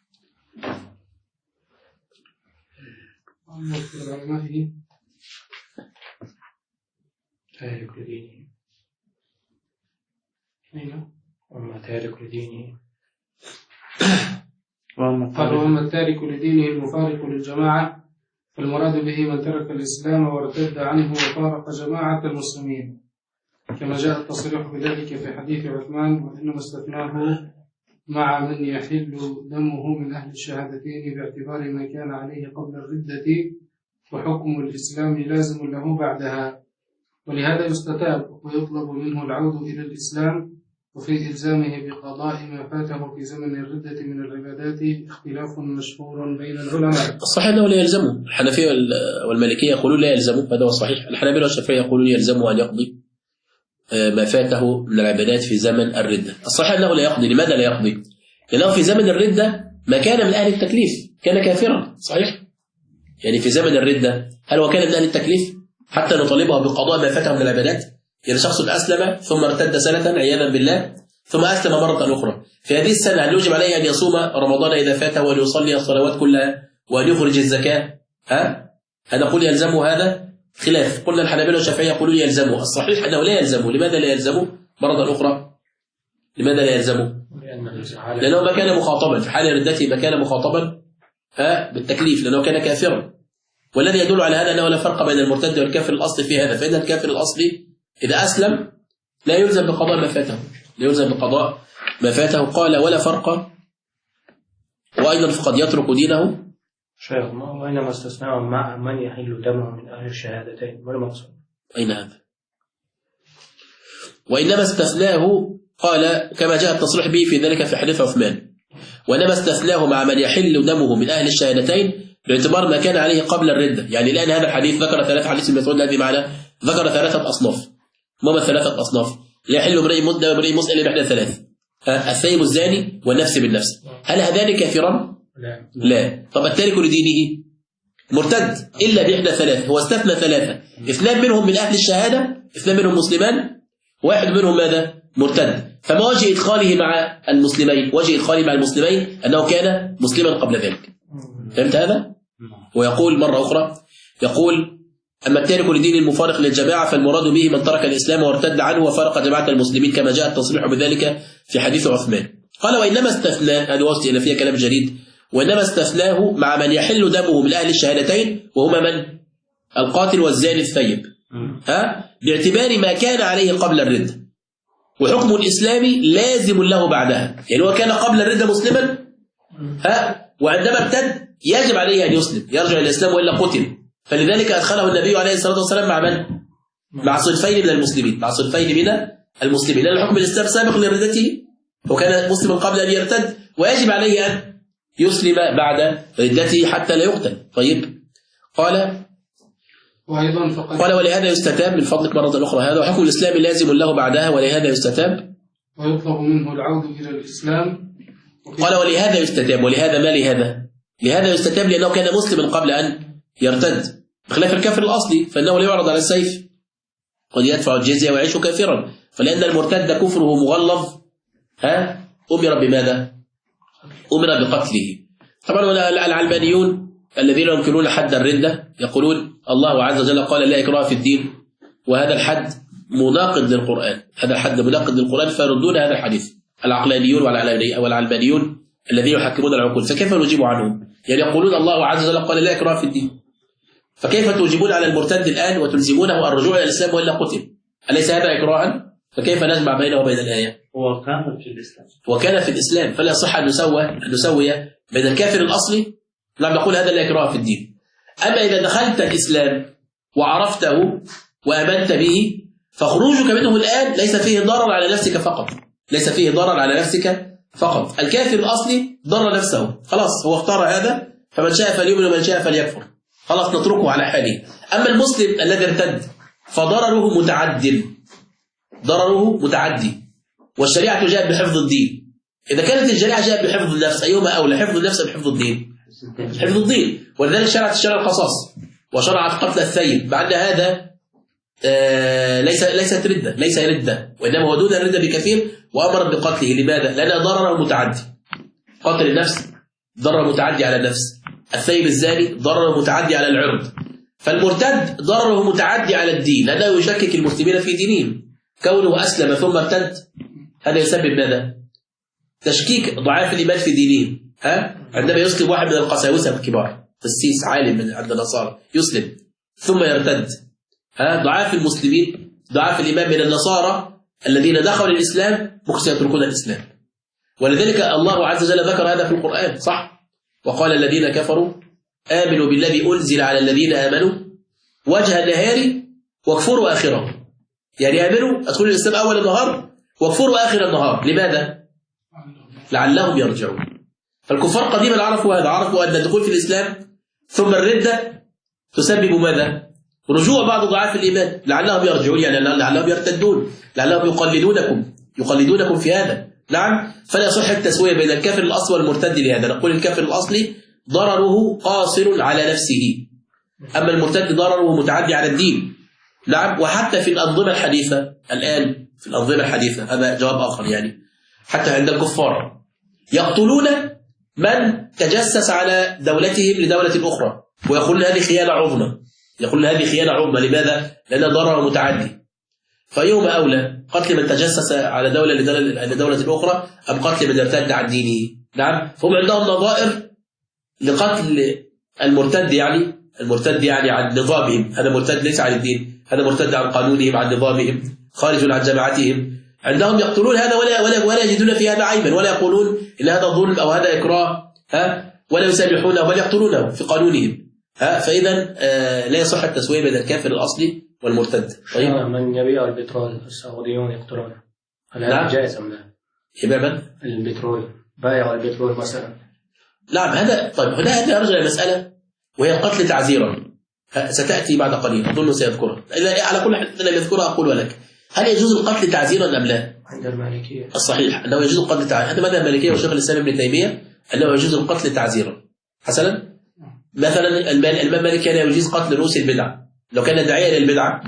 تارك لدينه. وأما تارك لدينه وأما التارك لدينه المفارق للجماعة فالمراد به من ترك الإسلام وارتد عنه وفارق جماعة المسلمين، كما جاء التصريح بذلك في حديث عثمان: وإنما استثناه مع من يحل دمه من أهل الشهادتين باعتبار ما كان عليه قبل الردة، وحكم الإسلام لازم له بعدها، ولهذا يستتاب ويطلب منه العود إلى الإسلام، وفي إلزامه بقضاء ما فاته في زمن الردة من العبادات اختلاف مشهور بين العلماء. الصحيح أنه لا يلزمه. الحنفية والمالكية يقولون لا يلزمه، هذا هو الصحيح. الحنابلة والشافعية يقولون يلزمه أن يقضي ما فاته من العبادات في زمن الردة. الصحيح أنه لا يقضي. لماذا لا يقضي؟ لأنه في زمن الردة ما كان من أهل التكليف، كان كافرا، صحيح؟ يعني في زمن الردة هل هو كان من أهل التكليف حتى نطالبه بقضاء ما فاته من العبادات؟ يعني شخص أسلم ثم ارتد سنة عياذا بالله ثم أسلم مرة أخرى، في هذه السنة هل يجب عليه أن يصوم رمضان إذا فاته وأن يصلي الصلوات كلها وأن يخرج الزكاة؟ هنقول يلزمه هذا؟ خلاف. قلنا الحنابلة والشافعية يقولون يلزمه. الصحيح أنه لا يلزمه. لماذا لا يلزمه؟ مرة أخرى لماذا لا يلزمه؟ لأنه ما كان مخاطبا في حال ردته، ما كان مخاطبا بالتكليف لأنه كان كافرا. والذي يدل على هذا أنه لا فرق بين المرتد والكافر الأصلي في هذا، فإن الكافر الأصلي إذا أسلم لا يلزم بقضاء ما فاته، لا يلزم بقضاء ما فاته. قال ولا فرق، وأيضا فقد يترك دينه. شيخ وإنما استثناء مع من يحل دمه من أهل الشهادتين، ما المقصود؟ أين هذا؟ وإنما استثناه قال كما جاء التصريح به في ذلك في حديث عثمان، وإنما استثناه مع من يحل دمه من أهل الشهادتين باعتبار ما كان عليه قبل الردة. يعني الآن هذا الحديث ذكر 3 حديث المسعود الذي معنا، ذكر 3 أصناف. ما 3 أصناف؟ لا يحل امرئ مسلم إلا بإحدى 3: الثيب الزاني والنفس بالنفس. هل هذان كافران؟ لا. طب التارك لدينه مرتد إلا بإحدى 3، هو استثنى 3: 2 منهم من أهل الشهادة، 2 منهم مسلمان، 1 منهم ماذا؟ مرتد. فما وجه إدخاله مع المسلمين؟ وجه إدخاله مع المسلمين أنه كان مسلما قبل ذلك. فهمت هذا؟ ويقول مرة أخرى، يقول أما التارك لدين المفارق للجماعة فالمراد به من ترك الإسلام وارتد عنه وفارق جماعة المسلمين، كما جاء التصريح بذلك في حديث عثمان. قال وإنما استثنى، هذه وصف إن فيها كلام جديد، وإنما استثناه مع من يحل دمه من أهل الشهادتين، وهما من؟ القاتل والزاني الثيب، باعتبار ما كان عليه قبل الردة، وحكم الإسلام لازم له بعدها. يعني هو كان قبل الردة مسلما، وعندما ارتد يجب عليه أن يسلم، يرجع إلى الإسلام وإلا قتل. فلذلك أدخله النبي عليه الصلاة والسلام مع من؟ مع صنفين من المسلمين، مع صنفين من المسلمين، لأن الحكم الإسلام سابق لردته، وكان مسلما قبل أن يرتد، ويجب عليه أن يسلم بعد ردته حتى لا يقتل. طيب قال ولهذا يستتاب من فضلك مرة أخرى هذا، وحكم الإسلام لازم له بعدها، ولهذا يستتاب ويطلب منه العود إلى الإسلام. قال ولهذا يستتاب، ولهذا ما لهذا؟ لهذا يستتاب لأنه كان مسلما قبل أن يرتد، بخلاف الكافر الأصلي فإنه لا يعرض على السيف، قد يدفع الجزية ويعيش كافرا. فلأن المرتد كفره مغلظ أمر بماذا؟ أمر بقتله. طبعا العلمانيون الذين ينكرون حد الردة يقولون الله عز وجل قال لا إكراه في الدين، وهذا الحد مناقض للقرآن، هذا الحد مناقض للقرآن، فيردون هذا الحديث. العقلانيون والعلمانيون الذين يحكمون العقول، فكيف نجيب عنهم؟ يعني يقولون الله عز وجل قال لا إكراه في الدين، فكيف تجيبون على المرتد الآن وتلزمونه الرجوع إلى الإسلام وإلا قتل؟ أليس هذا إكراها؟ فكيف نجمع بينه وبين الآية؟ هو كان في الإسلام، وكان في الإسلام، فلا يصح أن نسوي بين الكافر الأصلي، نعم نقول هذا لا إكراه في الدين. أما إذا دخلت الإسلام وعرفته وآمنت به، فخروجك منه الآن ليس فيه ضرر على نفسك فقط، ليس فيه ضرر على نفسك فقط. الكافر الأصلي ضر نفسه، خلاص هو اختار هذا، فمن شاء فليؤمن ومن شاء فليكفر، خلاص نتركه على حاله. أما المسلم الذي ارتد فضرره متعد، ضرره متعدي، والشريعة جاءت بحفظ الدين. إذا كانت الشريعة جاءت بحفظ النفس، أيهما أولى، حفظ النفس أم حفظ الدين؟ حفظ الدين. ولذلك شرعت الشرع القصاص وشرعت قتل الثيب، مع أن هذا ليست ردة، ليس ردة، وإنما هو دون الردة بكثير، وأمر بقتله. لماذا؟ لأن ضرره متعدي. قتل النفس ضرر متعدي على النفس، الثيب الزاني ضرر متعدي على العرض، فالمرتد ضرره متعدي على الدين، لأنه يشكك المسلمين في دينهم. كونه أسلم ثم ارتد هذا يسبب ماذا؟ تشكيك ضعاف الإيمان في دينهم. عندما يسلم واحد من القساوسة الكبار، قسيس عالم من عند النصارى يسلم ثم يرتد، ضعاف المسلمين، ضعاف الإيمان من النصارى الذين دخلوا الإسلام ممكن سيتركون الإسلام. ولذلك الله عز وجل ذكر هذا في القرآن، صح؟ وقال الذين كفروا آمنوا بالذي أنزل على الذين آمنوا وجه النهار واكفروا آخره. يعني آمنوا أدخلوا الإسلام أول النهار واكفروا آخر النهار. لماذا؟ لعلهم يرجعون. فالكفار قديما عرفوا هذا، عرفوا أن الدخول في الإسلام ثم الردة تسبب ماذا؟ رجوع بعض ضعاف الإيمان، لعلهم يرجعون، يعني لعلهم يرتدون، لعلهم يقلدونكم في هذا. نعم، فلا يصح التسوية بين الكافر الأصلي والمرتد. لهذا نقول الكافر الأصلي ضرره قاصر على نفسه، أما المرتد ضرره متعدي على الدين. نعم، وحتى في الأنظمة الحديثة الآن، في الأنظمة الحديثة هذا جواب آخر، يعني حتى عند الكفار يقتلون من تجسس على دولتهم لدولة أخرى، ويقولون هذه خيانة عظمى، يقولون هذه خيانة عظمى. لماذا؟ لأن ضرره متعدي. فيوم أولى قتل من تجسس على دولة لدولة أخرى أم قتل من ارتد عن دينه؟ نعم، فهم عندهم نظائر لقتل المرتد، يعني المرتد يعني عن نظامهم، هذا مرتد ليس عن الدين، هذا مرتد عن قانونهم، عن نظامهم، خارج عن جماعتهم. عندهم يقتلون هذا ولا يجدون في هذا عيبا، ولا يقولون إن هذا ظلم أو هذا إكراه، ولا يسامحونه، بل يقتلونه في قانونهم. فإذا لا يصح التسوية بين الكافر الأصلي والمرتد. طيب من يبيع البترول السعوديون يقتلونه، هل هذا جائز أم لا؟ يبيع من؟ البترول، بائع البترول مثلا. نعم هذا. طيب هذا يرجع إلى مسألة وهي القتل تعزيرا، ستأتي بعد قليل أظن سيذكرها، على كل حال لم يذكرها أقول لك. هل يجوز القتل تعزيرا أم لا؟ عند المالكية الصحيح أنه يجوز القتل تعزيرا، هذا مذهب المالكية وشيخ الإسلام ابن تيمية أنه يجوز القتل تعزيرا. حسنا، مثلا الإمام مالك كان يجوز قتل رؤوس البدع، لو كان داعيا للبدعة،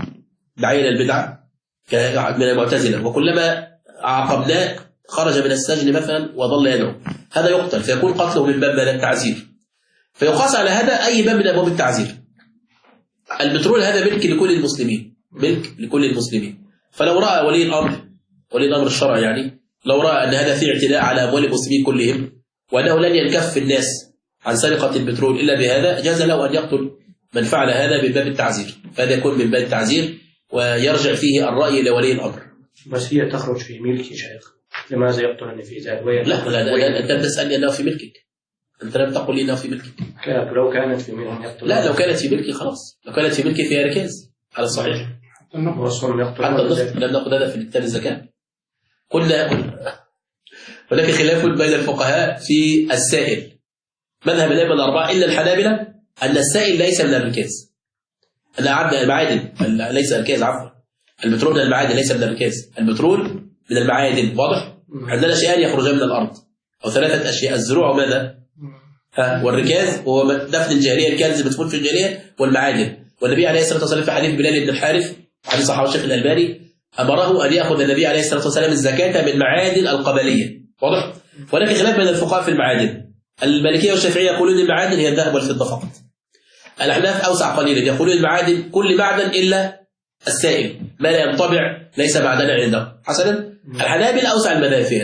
من المعتزلة، وكلما عاقبناه خرج من السجن مثلا وظل يدعو، هذا يقتل، فيكون قتله من باب التعزير. فيقاس على هذا أي باب من أبواب التعزير. البترول هذا ملك لكل المسلمين، ملك لكل المسلمين. فلو رأى ولي الأمر الشرعي، يعني لو رأى أن هذا فيه اعتداء على أموال المسلمين كلهم، وأنه لن ينكف الناس عن سرقة البترول إلا بهذا، جاز له أن يقتل من فعل هذا من باب التعزير، فهذا يكون من باب التعزير ويرجع فيه الرأي إلى ولي الأمر. بس هي تخرج في ملكي شيخ، لماذا يقتلني في ذلك؟ لا أنت تسألني أنه في ملكك، أنت لم تقل لي أنه في ملكك. لو كانت في ملكي يقتل. لا، لو كانت في ملكي خلاص، لو كانت في ملكي فيها ركاز على الصحيح. حتى النقد لم نقل هذا في كتاب الزكاة. قلنا هناك خلاف بين الفقهاء في السائل، مذهب الأئمة الأربعة إلا الحنابلة أن السائل ليس من الركاز، أن المعادن ليس الركاز، عفوا البترول من المعادن ليس من الركاز، البترول من المعادن. واضح؟ عندنا شيئان يخرجان من الأرض أو ثلاثة أشياء، الزروع وماذا؟ والركاز وهو دفن الجاهلية، الكنز مدفون في الجاهلية، والمعادن. والنبي عليه الصلاة والسلام في حديث بلال بن الحارث حديث صحابه الشيخ الألباني أمره أن يأخذ النبي عليه الصلاة والسلام الزكاة من معادن القبلية. واضح؟ ولكن خلاف بين الفقهاء في المعادن، المالكية والشافعية يقولون المعادن هي الذهب والفضة فقط. الأحناف أوسع قليلا، يقولون المعادن كل معدن إلا السائل، ما لا ينطبع ليس معدنا عندهم. حسنا، الحنابلة أوسع المذاهب في هذا،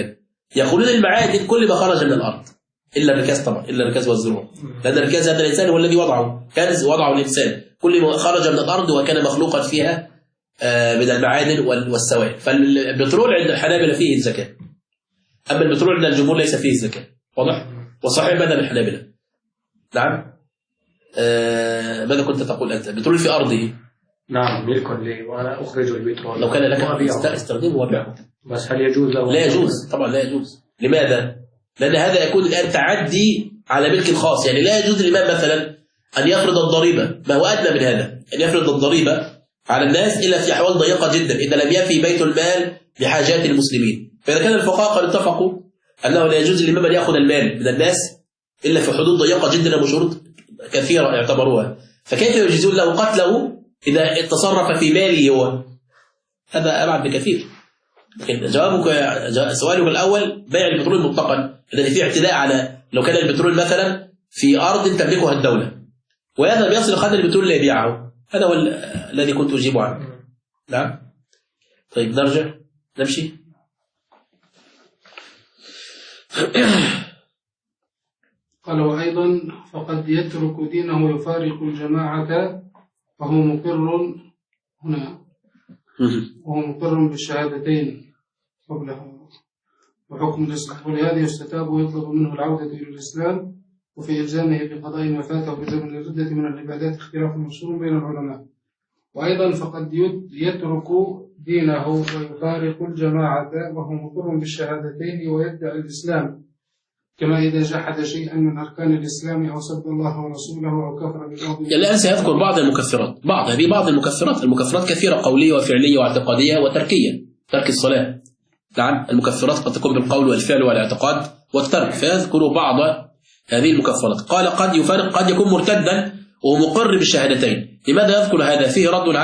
يأخذون المعادن كل ما خرج من الأرض إلا الركاز طبعا، إلا الركاز والزروع، لأن الركاز هذا الإنسان هو الذي وضعه، كنز وضعه الإنسان، كل ما خرج من الأرض وكان مخلوقا فيها من المعادن والسوائل. فالبترول عند الحنابلة فيه الزكاة، أما البترول عند الجمهور ليس فيه الزكاة. واضح؟ وصحيح ماذا بالحنابلة. نعم. ماذا كنت تقول أنت؟ البترول في أرضه. نعم، ملك لي وأنا أخرج البترول. لو كان لك استخدمه وبيعه. بس هل يجوز له؟ لا يجوز طبعا، لا يجوز. لماذا؟ لأن هذا يكون الآن تعدي على ملك الخاص. يعني لا يجوز للإمام مثلا أن يفرض الضريبة، ما هو أدنى من هذا، أن يفرض الضريبة على الناس إلا في أحوال ضيقة جدا، إذا لم يفي بيت المال بحاجات المسلمين. فإذا كان الفقهاء قد اتفقوا أنه لا يجوز للإمام أن يأخذ المال من الناس إلا في حدود ضيقة جدا وشروط كثيرة اعتبروها، فكيف يجوزون له قتله إذا تصرف في ماله هو؟ هذا أبعد بكثير. جوابك سؤالك الأول بيع البترول مطلقا، إذا في اعتداء على، لو كان البترول مثلا في أرض تملكها الدولة وهذا بيصل خد البترول لا يبيعه، هذا هو الذي كنت أجيب عنه. نعم. طيب نرجع نمشي. قال وأيضا فقد يترك دينه ويفارق الجماعة وهو مقر هنا وهو مقر بالشهادتين قبلها وحكم الإسلام، ولهذا يستتاب ويطلب منه العودة إلى الإسلام، وفي إلزامه بقضاء ما فاته في زمن الردة من العبادات اختلاف مشهور بين العلماء. وأيضا فقد يترك دينه ويفارق الجماعة وهو مقر بالشهادتين ويدعي الإسلام، كما إذا جحد شيئا من أركان الإسلام أو سب الله ورسوله أو كفر بالله. الآن سيذكر بعض المكفرات، بعض المكفرات كثيرة، قولية وفعلية واعتقادية وتركية، ترك الصلاة. نعم، المكفرات قد تكون بالقول والفعل والاعتقاد والترك، فيذكر بعض هذه المكفرات. قال قد يفارق، قد يكون مرتدا وهو مقر بالشهادتين. لماذا يذكر هذا؟ فيه رد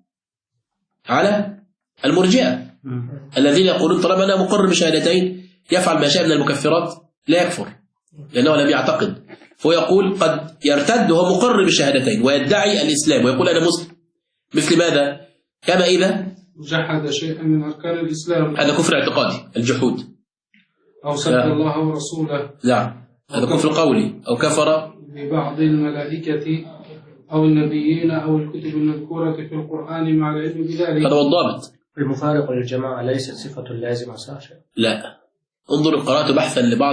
على المرجئة الذين يقولون طالما أنا مقر بالشهادتين يفعل ما شاء من المكفرات لا يكفر لأنه لم يعتقد. فهو يقول قد يرتد وهو مقر بالشهادتين ويدعي الإسلام ويقول أنا مسلم، مثل ماذا؟ كما إذا جحد شيئا من أركان الإسلام، هذا كفر اعتقادي الجحود، أو سب الله ورسوله، نعم هذا كفر قولي، أو كفر ببعض الملائكة أو النبيين أو الكتب المذكورة في القرآن مع العلم بذلك. هذا هو الضابط. المفارق للجماعة ليست صفة لازمة صحيح؟ لا، انظر قرأت بحثا لبعض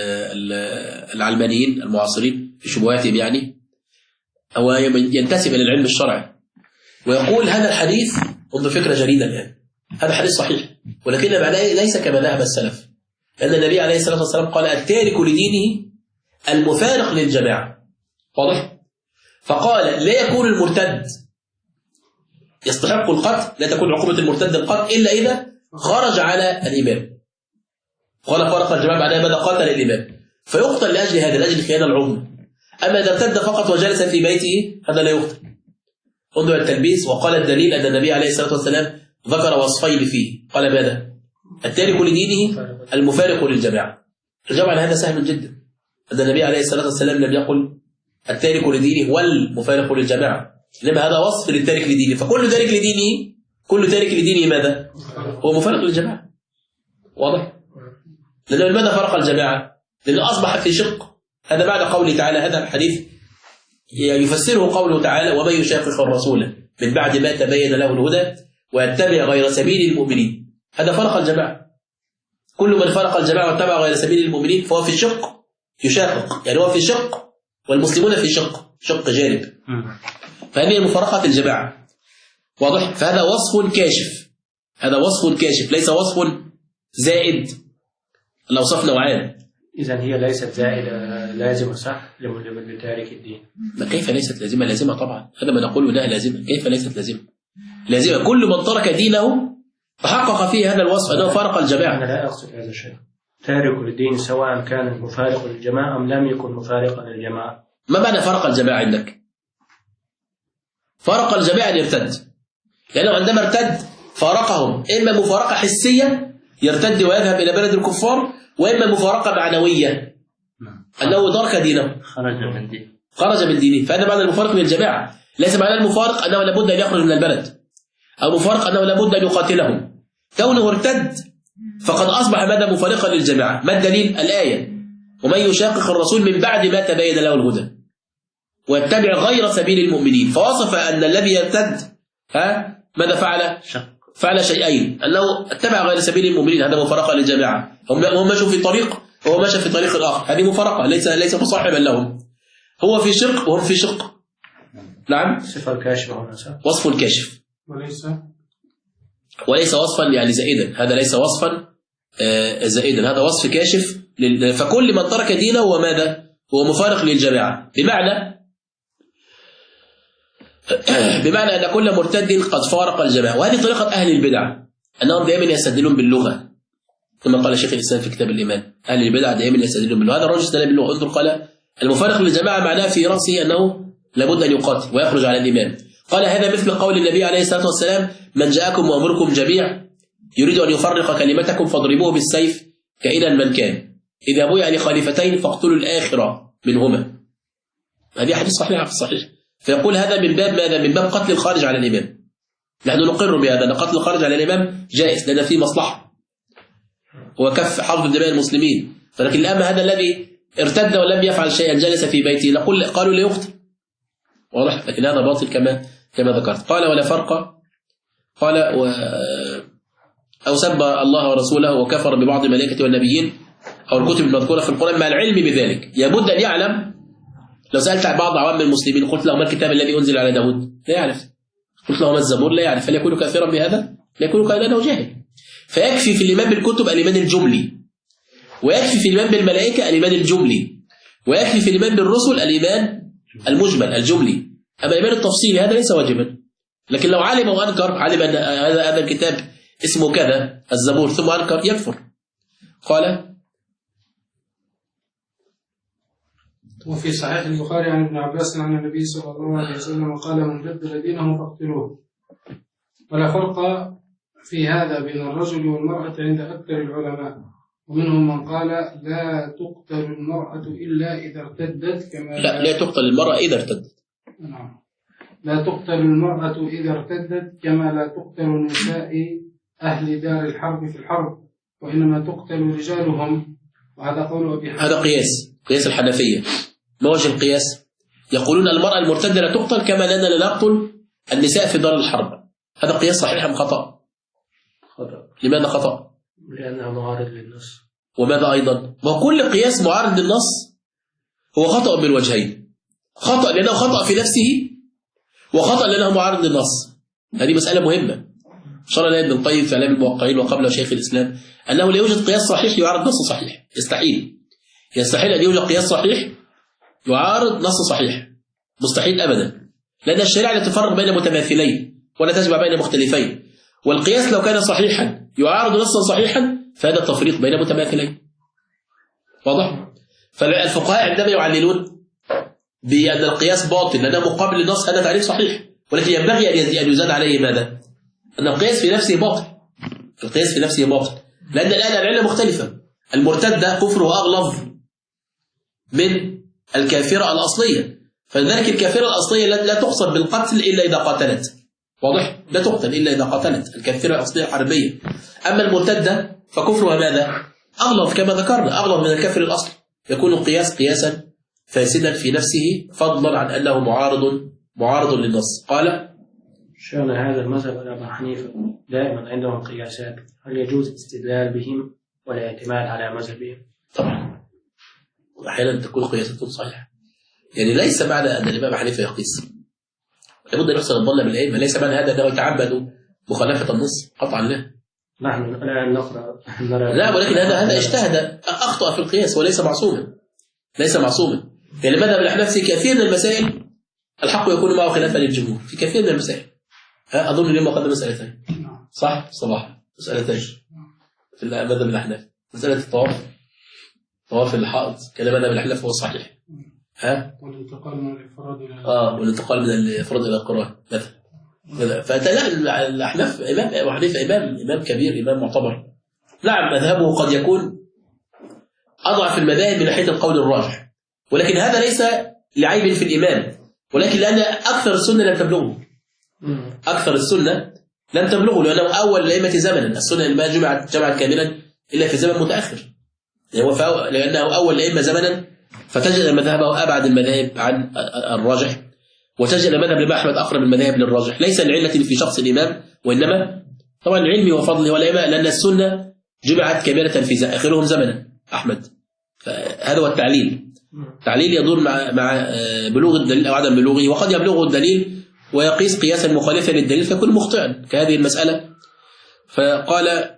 العلمانيين المعاصرين في شبهاتهم، يعني هو ينتسب إلى العلم الشرعي ويقول هذا الحديث، انظر فكرة جديدة الآن، هذا حديث صحيح ولكن معناه ليس كما ذهب السلف، لأن النبي عليه الصلاة والسلام قال التارك لدينه المفارق للجماعة. واضح؟ فقال لا يكون المرتد يستحق القتل، لا تكون عقوبة المرتد القتل إلا إذا خرج على الإمام. قال فارق الجماعة معناه ماذا؟ قاتل الإمام، فيقتل لأجل هذا، لأجل الخيانة العظمى. أما إذا ارتد فقط وجلس في بيته هذا لا يقتل. انظر التلبيس. وقال الدليل أن النبي عليه الصلاة والسلام ذكر وصفين فيه، قال ماذا؟ التارك لدينه المفارق للجماعة. الجواب على هذا سهل جدا، أن النبي عليه الصلاة والسلام لم يقل التارك لدينه والمفارق للجماعة، إنما هذا وصف للتارك لدينه، فكل تارك لدينه ماذا؟ هو مفارق للجماعة. واضح؟ لأنه لماذا فرق الجماعة؟ لأنه أصبح في شق. هذا بعد قوله تعالى، هذا الحديث يفسره قوله تعالى ومن يشاقق الرسول من بعد ما تبين له الهدى ويتبع غير سبيل المؤمنين. هذا فرق الجماعة. كل من فرق الجماعة واتبع غير سبيل المؤمنين فهو في الشق يشاقق، يعني هو في شق والمسلمون في شق جانب. فهذه مفارقة الجماعة. واضح؟ فهذا وصف كاشف، هذا وصف كاشف ليس وصف زائد. الأوصاف نوعان. إذا هي ليست زائدة لازمة صح لتارك الدين. ما كيف ليست لازمة؟ لازمة طبعا، هذا ما نقوله ده لازمة. كيف ليست لازمة؟ لازمة. كل من ترك دينه تحقق فيه هذا الوصف أنه فارق الجماعة. أنا لا أقصد هذا الشيء. تارك للدين سواء كان مفارق للجماعة أم لم يكن مفارقا للجماعة. ما معنى فارق الجماعة عندك؟ فارق الجماعة أن يرتد، لأنه عندما ارتد فارقهم إما مفارقة حسية يرتد ويذهب إلى بلد الكفار، وإما مفارقة معنوية أنه ترك دينه، خرج من دينه. فهذا معنى المفارق للجماعة. ليس معنى المفارق أنه لابد أن يخرج من البلد، أو مفارق أنه لابد أن يقاتلهم. كونه ارتد فقد أصبح ماذا؟ مفارقا للجماعة. ما الدليل؟ الآية: ومن يشاقق الرسول من بعد ما تبين له الهدى ويتبع غير سبيل المؤمنين. فوصف أن الذي يرتد ماذا فعل؟ فعل شيئين: أنه اتبع غير سبيل المؤمنين، هذا مفارقة للجماعة، هم مشوا في طريق وهو مشى في طريق الآخر، هذه مفارقة، ليس مصاحبا لهم، هو في شق وهم في شق. نعم. صفة الكاشفة هنا وصف كاشف وليس وصفا يعني زائدا، هذا ليس وصفا زائدا، هذا وصف كاشف. فكل من ترك دينه هو ماذا؟ هو مفارق للجماعة، بمعنى أن كل مرتد قد فارق الجماعة. وهذه طريقة أهل البدع، أنهم دائما يستدلون باللغة، كما قال شيخ الإسلام في كتاب الإيمان: أهل البدع دائما يستدلون باللغة. هذا الرجل استدل باللغة، انظر، قال: المفارق للجماعة معناه في رأسه أنه لابد أن يقاتل ويخرج على الإمام. قال: هذا مثل قول النبي عليه الصلاة والسلام: من جاءكم وأمركم جميع يريد أن يفرق كلمتكم فاضربوه بالسيف كائنا من كان، إذا بويع لخليفتين فاقتلوا الآخر منهما. هذه حديث صحيح في الصحيح. فيقول هذا من باب ماذا؟ من باب قتل الخارج على الإمام. نحن نقر بهذا، أن قتل الخارج على الإمام جائز لأن فيه مصلحة وكف حفظ دماء المسلمين. ولكن الآن هذا الذي ارتد ولم يفعل شيئا جلس في بيته قالوا لا يقتل، واضح، لكن هذا باطل كما ذكرت. قال: ولا فرق، قال: أو سب الله ورسوله وكفر ببعض الملائكة والنبيين أو الكتب المذكورة في القرآن مع العلم بذلك. لابد أن يعلم. لو سألت عن بعض عوام المسلمين قلت له: ما الكتاب الذي أنزل على داود؟ لا يعرف. قلت له: ما الزبور؟ لا يعرف. هل يكون كافرا بهذا؟ لا يكون كافرا جاهل. فيكفي في الإيمان بالكتب الإيمان الجملي، ويكفي في الإيمان بالملائكة الإيمان الجملي، ويكفي في الإيمان بالرسل الإيمان المجمل الجملي. أما الإيمان التفصيلي هذا ليس واجبا. لكن لو علم وأنكر، علم أن هذا الكتاب اسمه كذا الزبور ثم أنكر، يكفر. قال: وفي صحيح البخاري عن ابن عباس عن النبي صلى الله عليه وسلم قال: من بدل دينه فاقتلوه. ولا فرق في هذا بين الرجل والمرأة عند أكثر العلماء، ومنهم من قال: لا تقتل المرأة إلا إذا ارتدت كما لا تقتل المرأة إذا ارتدت. نعم، لا تقتل المرأة إذا ارتدت كما لا تقتل النساء أهل دار الحرب في الحرب، وإنما تقتل رجالهم. وهذا قول أبي حنيفة. هذا قياس الحنفية. ما وجه القياس؟ يقولون المرأة المرتدة لا تقتل كما أننا لا نقتل النساء في دار الحرب. هذا قياس صحيح أم خطأ؟ لماذا خطأ؟ لأنها معارض للنص. وماذا أيضا؟ وكل قياس معارض للنص هو خطأ من وجهين: خطأ لأنه خطأ في نفسه، وخطأ لأنه معارض للنص. هذه مسألة مهمة. شرع لنا ابن القيم في إعلام الموقعين وقبله شيخ الإسلام أنه لا يوجد قياس صحيح يعارض نص صحيح. يستحيل أن يوجد قياس صحيح يعارض نص صحيح، مستحيل أبدا، لأن الشريعة لا تفرق بين متماثلين ولا تجمع بين مختلفين. والقياس لو كان صحيحا يعارض نصا صحيحا فهذا التفريق بين متماثلين. واضح؟ فالفقهاء عندما يعللون بأن القياس باطل لأنه مقابل النص هذا تعريف صحيح، ولكن ينبغي أن يزاد عليه ماذا؟ أن القياس في نفسه باطل. القياس في نفسه باطل لأن الآن العلة مختلفة. المرتدة كفره أغلظ من الكافرة الأصلية، فلذلك الكافرة الأصلية لا تقصد بالقتل إلا إذا قاتلت. واضح؟ لا تقتل إلا إذا قاتلت، الكافرة الأصلية الحربية. أما المرتدة فكفرها ماذا؟ أغلظ كما ذكرنا، أغلظ من الكافر الأصلي. يكون القياس قياسا فاسدا في نفسه فضلا عن أنه معارض للنص. قال: شأن هذا المذهب أبو حنيفة دائما عندهم قياسات، هل يجوز الاستدلال بهم ولا اعتماد على مذهبهم؟ طبعا، وأحيانا تكون قياسات صحيحة. يعني ليس معنى أن الإمام حنيفة يقيس، لابد أن يحسن الظن بالعلم، ليس معنى هذا أنه يتعبد مخالفة النص قطعا لا. نحن الآن نقرأ لا، ولكن هذا اجتهد، أخطأ في القياس وليس معصوما. يعني ماذا بالأحناف في كثير من المسائل الحق يكون معه خلافا للجمهور في كثير من المسائل. أظن اليوم قدم مسألتين صح؟ صباح مسألتين في ماذا بالأحناف: مسألة الطواف، طواف الحائط كلام ماذا بالأحناف هو صحيح، والانتقال من الإفراد إلى الإفراد إلى القرآن مثلا. فتلاقي الأحناف إمام أبو حنيفة إمام كبير، إمام معتبر. نعم، مذهبه قد يكون أضعف المذاهب من ناحية القول الراجح، ولكن هذا ليس لعيب في الإمام، ولكن لأن أكثر السنة لم تبلغه. أكثر السنة لم تبلغه، لأنه أول الأئمة زمنا. السنة ما جمعت كاملا إلا في زمن متأخر، لأنه أول الأئمة زمنا، فتجد مذهبه أبعد المذاهب عن الراجح، وتجد مذهب الإمام أحمد أقرب المذاهب للراجح، ليس لعلة في شخص الإمام، وإنما طبعا العلم وفضله والإمام، لأن السنة جمعت كاملة في آخرهم زمنا أحمد. هذا هو التعليل. التعليل يدور مع بلوغ الدليل أو عدم بلوغه، وقد يبلغه الدليل ويقيس قياسا مخالفا للدليل فيكون مخطئا كهذه المسألة. فقال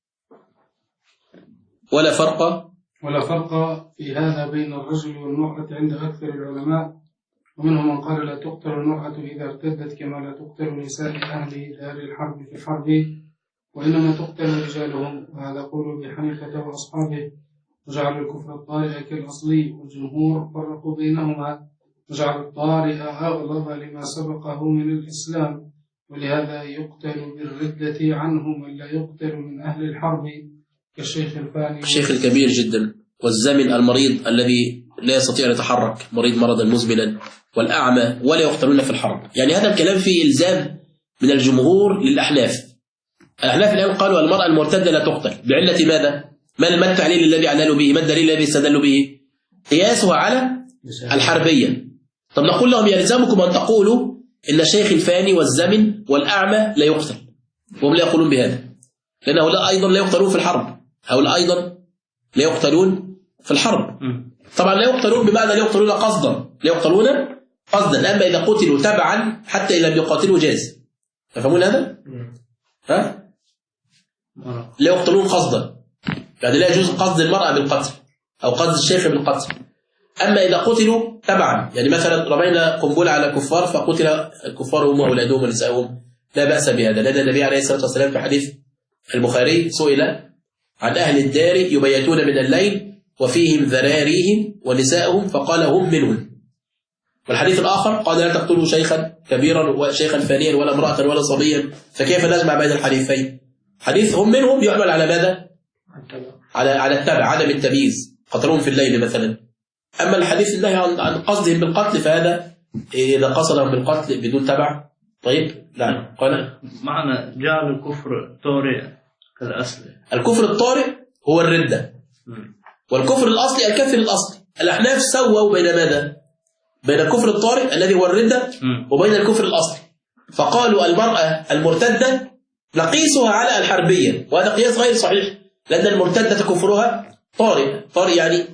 ولا فرق في هذا بين الرجل والمرأة عند أكثر العلماء، ومنهم من قال لا تقتل المرأة إذا ارتدت كما لا تقتل نساء أهل دار الحرب في الحرب، وإنما تقتل رجالهم، وهذا قول أبي حنيفة وأصحابه، وجعل الكفر الطارئ كالأصلي، والجمهور فرقوا بينهما وجعل الطارئ أغلظ لما سبقه من الإسلام، ولهذا يقتل بالردة عنه من لا يقتل من أهل الحرب كالشيخ الفاني، الشيخ الكبير جدا، والزمن المريض الذي لا يستطيع أن يتحرك مريض مرضا مزمنا، والأعمى، ولا يقتلون في الحرب. يعني هذا الكلام فيه إلزام من الجمهور للأحناف. الأحناف الآن قالوا المرأة المرتدة لا تقتل بعلة ماذا؟ ما التعليل الذي عللوا به؟ ما الدليل الذي استدلوا به؟ قياسها على الحربية. طب نقول لهم يلزمكم أن تقولوا إن الشيخ الفاني والزمن والأعمى لا يقتل، وهم لا يقولون بهذا، لأنه لا أيضا لا يقتلون في الحرب، هؤلاء أيضا لا يقتلون في الحرب. طبعا لا يقتلون بمعنى لا يقتلون قصدا، لا يقتلون قصدا، أما إذا قتلوا تبعا حتى إذا لم يقاتلوا جاز. تفهمون هذا؟ ها؟ لا يقتلون قصدا، يعني لا يجوز قصد المرأة بالقتل أو قصد الشيخ بالقتل. أما إذا قتلوا تبعا، يعني مثلا رمينا قنبلة على كفار فقتل الكفار هم وأولادهم ونسائهم، لا بأس بهذا، لأن النبي عليه الصلاة والسلام في حديث البخاري سئل عن أهل الدار يبيتون من الليل وفيهم ذراريهم ونسائهم فقال هم منهم. والحديث الآخر قال لا تقتلوا شيخا كبيرا وشيخا فانيا ولا امرأة ولا صبيا، فكيف نجمع بين الحديثين؟ حديث هم منهم يحمل على ماذا؟ على التبع، عدم التمييز، قتلهم في الليل مثلا. أما الحديث النهي عن قصدهم بالقتل فهذا إذا قصدهم بالقتل بدون تبع. طيب نعم. قال معنى جعل الكفر طارئ كالأصل. الكفر الطارئ هو الردة، والكفر الأصلي الكفر الأصلي. الأحناف سووا بين ماذا؟ بين الكفر الطارئ الذي هو الردة وبين الكفر الأصلي، فقالوا المرأة المرتدة نقيسها على الحربية، وهذا قياس غير صحيح، لأن المرتدة كفرها طارئ يعني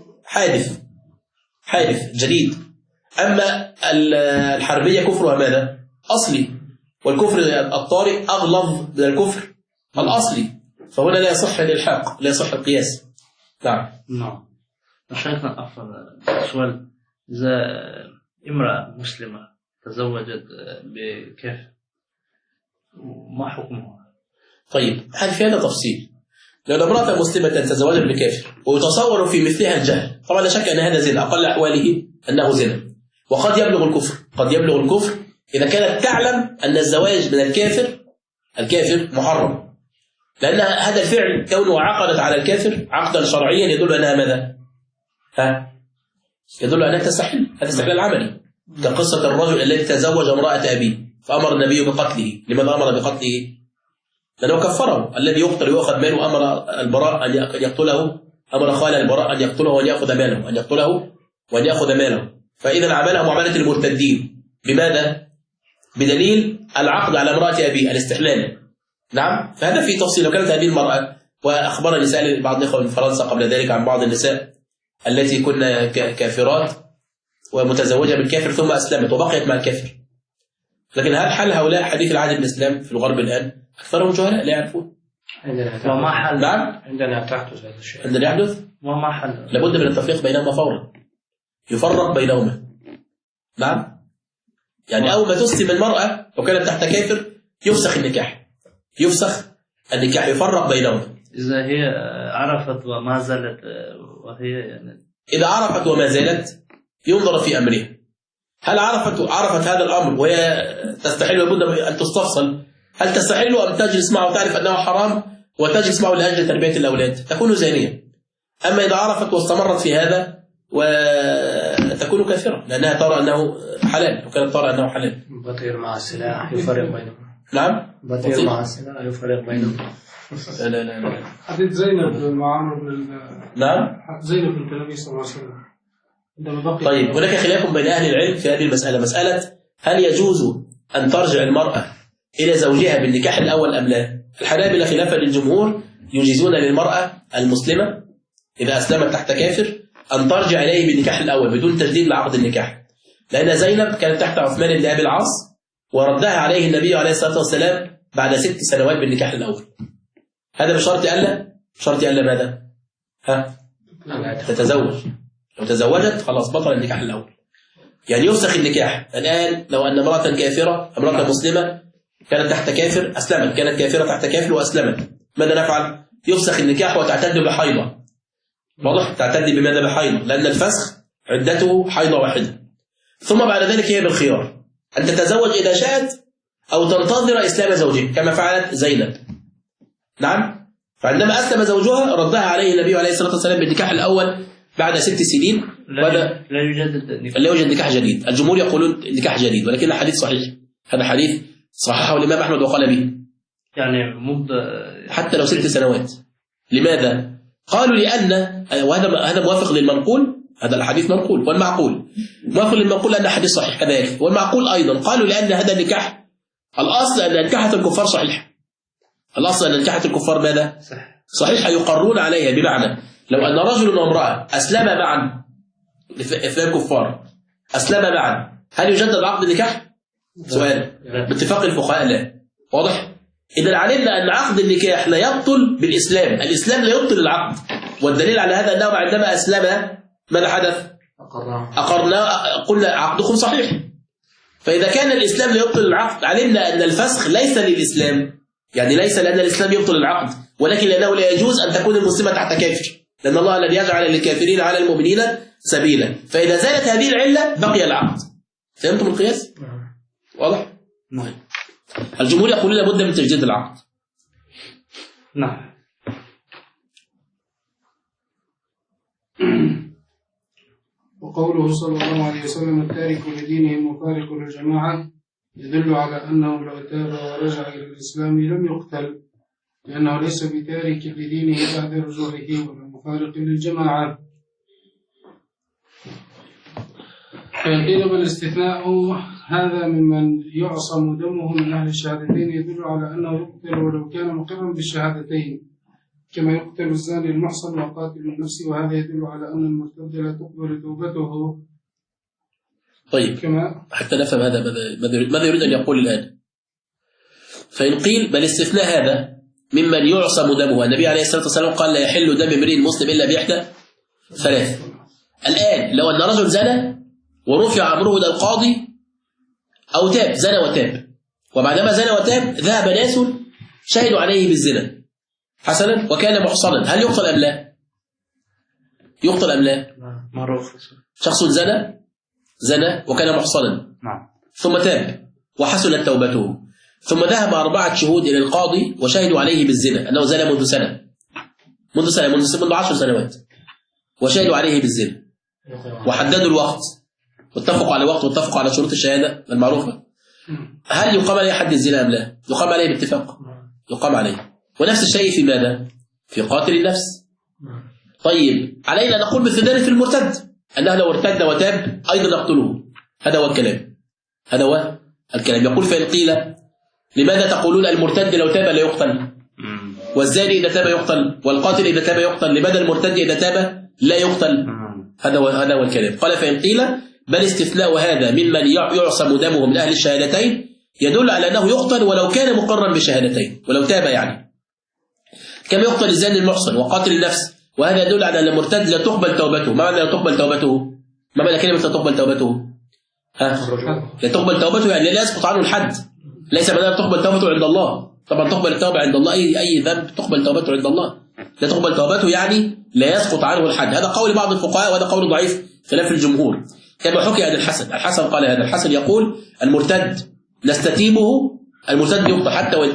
حادث جديد. أما الحربية كفرها ماذا؟ أصلي، والكفر الطارئ أغلظ من الكفر الأصلي، فهنا لا يصح الإلحاق، لا يصح القياس. نعم. شيخنا أفضل سؤال، إذا امرأة مسلمة تزوجت بكافر ما حكمها؟ طيب هل في هذا تفصيل؟ لو امرأة مسلمة تزوجت بكافر ويتصور في مثلها الجهل، طبعا لا شك أن هذا زنا، أقل أحواله أنه زنا، وقد يبلغ الكفر، إذا كانت تعلم أن الزواج من الكافر محرم، لأن هذا الفعل كونه عقدت على الكافر عقدا شرعيا يدل أنها ماذا؟ يدل أنها تستحل، هذا استحلال عملي، كقصة الرجل الذي تزوج امرأة أبيه فأمر النبي بقتله. لماذا أمر بقتله؟ لأنه كفره، الذي يقتل ويأخذ ماله أمر البراء أن يقتله، أمر خال البراء أن يقتله وأن يأخذ ماله، أن يقتله وأن يأخذ ماله. فإذا عمله معاملة المرتدين، بماذا؟ بدليل العقد على امرأة أبيه، الاستحلال. نعم. فهذا في تفصيل. لو كانت هذه المرأة، وأخبرني سأل بعض الإخوة من فرنسا قبل ذلك عن بعض النساء التي كنا كافرات ومتزوجة بالكافر ثم أسلمت وبقيت مع الكافر، لكن هل حل هؤلاء حديث العهد بالإسلام في الغرب الآن؟ أكثرهم جهلاء لا يعرفون. وما حل؟ نعم. عندنا تحدث هذا الشيء. عندنا يحدث؟ وما حل؟ لابد من التفريق بينهما فورا، يفرق بينهما. نعم. يعني أول ما تسلم المرأة لو كانت تحت كافر يفسخ النكاح، يفرق بينهما. إذا هي عرفت وما زالت وهي يعني إذا عرفت وما زالت ينظر في أمرها، هل عرفت هذا الأمر وهي تستحل، لابد أن تستفصل، هل تستحل أم تجلس معه وتعرف أنه حرام وتجلس معه لأجل تربية الأولاد، تكون زانية. أما إذا عرفت واستمرت في هذا وتكون كافرة، لأنها ترى أنه حلال، وكانت ترى أنه حلال. بطير مع السلاح يفرق بينهم. نعم. بطيء مع السنة يفرق بينهم. لا لا لا لا. حديث زينب مع عمرو نعم. زينب بنت النبي صلى الله عليه وسلم عندما بقي. طيب هناك خلاف بين أهل العلم في هذه المسألة، مسألة هل يجوز أن ترجع المرأة إلى زوجها بالنكاح الأول أم لا؟ الحنابلة خلافا للجمهور يجيزون للمرأة المسلمة إذا أسلمت تحت كافر أن ترجع إليه بالنكاح الأول بدون تجديد لعقد النكاح، لأن زينب كانت تحت عثمان بن أبي العاص وردها عليه النبي عليه الصلاة والسلام بعد 6 سنوات بالنكاح الأول. هذا بشرط ألا ماذا؟ تتزوج. لو تزوجت خلاص بطل النكاح الأول، يعني يفسخ النكاح. الآن لو أن امرأة كافرة، امرأة مسلمة كانت تحت كافر أسلمت، كانت كافرة تحت كافر وأسلمت، ماذا نفعل؟ يفسخ النكاح وتعتد بحيضة. واضح؟ تعتد بماذا؟ بحيضة، لأن الفسخ عدته حيضة واحدة. ثم بعد ذلك هي بالخيار أن تتزوج إذا شاءت أو تنتظر إسلام زوجها كما فعلت زينب. نعم. فعندما أسلم زوجها ردها عليه النبي عليه الصلاة والسلام بالنكاح الأول بعد 6 سنين. لا يوجد نكاح جديد. الجمهور يقولون نكاح جديد، ولكن الحديث صحيح. هذا حديث صححه الإمام أحمد وقال به، يعني مدة حتى لو 6 سنوات. لماذا؟ قالوا لأن وهذا موافق للمنقول، هذا الحديث منقول والمعقول موافق للمنقول لأن الحديث صحيح، هذا يكفي. والمعقول أيضا قالوا لأن هذا النكاح الأصل أن نكاحة الكفار صحيح. الأصل أن نكاحة الكفار ماذا؟ صحيح يقرون عليها. بمعنى لو أن رجل وامرأة أسلم معا، اثنان كفار أسلم معا، هل يجدد عقد النكاح؟ سؤال. باتفاق الفقهاء لا. واضح؟ إذا علمنا أن عقد النكاح لا يبطل بالإسلام، الإسلام لا يبطل العقد، والدليل على هذا أنه عندما أسلم ماذا حدث؟ أقرنا، قلنا عقدكم صحيح. فإذا كان الإسلام لا يبطل العقد، علمنا أن الفسخ ليس للإسلام، يعني ليس لأن الإسلام يبطل العقد، ولكن لأنه لا يجوز أن تكون المسلمة تحت كافر، لأن الله لن يجعل للكافرين على المؤمنين سبيلا. فإذا زالت هذه العلة بقي العقد. فهمتم القياس؟ واضح؟ نعم. الجمهور يقول لابد من تجديد العقد. نعم. وقوله صلى الله عليه وسلم التارك لدينه المفارق للجماعة يدل على أنه لو تاب ورجع إلى الإسلام لم يقتل، لأنه ليس بتارك لدينه بعد رجوعه ولا مفارق للجماعة. فإن قيل بالاستثناء هذا ممن يعصم دمه من أهل الشهادتين يدل على أنه يقتل ولو كان مقرا بالشهادتين، كما يقتل الزاني المحصن وقاتل النفس، وهذا يدل على أن المرتد لا تقبل توبته. طيب كما حتى نفهم هذا ماذا يريد أن يقول الآن. فإن قيل بل استثناء هذا ممن يعصم دمه، النبي عليه الصلاة والسلام قال لا يحل دم امرئ مسلم إلا بإحدى 3. الآن لو أن رجل زنى ورفع أمره إلى القاضي أو تاب، زنى وتاب، وبعدما زنى وتاب ذهب ناس شهدوا عليه بالزنا حسنا وكان محصنا، هل يقتل أم لا؟ يقتل أم لا؟ معروف. شخص زنى وكان محصنا ثم تاب وحسنت توبته، ثم ذهب 4 شهود إلى القاضي وشهدوا عليه بالزنا أنه زنى منذ 10 سنوات وشهدوا عليه بالزنا وحددوا الوقت واتفقوا على وقت واتفقوا على شروط الشهادة المعروفة، هل يقام عليه حد الزنا أم لا؟ يقام عليه باتفاق، يقام عليه. ونفس الشيء في ماذا؟ في قاتل النفس. طيب علينا نقول مثل ذلك في المرتد، أنه لو ارتد وتاب أيضا نقتله. هذا هو الكلام. يقول فإن قيل لماذا تقولون المرتد لو تاب لا يقتل، والزاني إذا تاب يقتل، والقاتل إذا تاب يقتل، لماذا المرتد إذا تاب لا يقتل؟ هذا هو الكلام. قال فإن قيل بل استثناء هذا ممن يعصم دمه من أهل الشهادتين يدل على أنه يقتل ولو كان مقرا بشهادتين، ولو تاب يعني، كما يقتل الزاني المحصن وقاتل النفس. وهذا يدل على أن المرتد لا تقبل توبته. ما معنى لا تقبل توبته؟ ما معنى كلمة لا تقبل توبته؟ لا تقبل توبته يعني لا يسقط عنه الحد، ليس معنى لا تقبل توبته عند الله. طبعا تقبل التوبة عند الله، أي ذنب تقبل توبته عند الله. لا تقبل توبته يعني لا يسقط عنه الحد. هذا قول بعض الفقهاء وهذا قول ضعيف خلاف الجمهور، كما حكي عن الحسن قال هذا. الحسن يقول المرتد نستتيبه، المرتد يقتل حتى وإن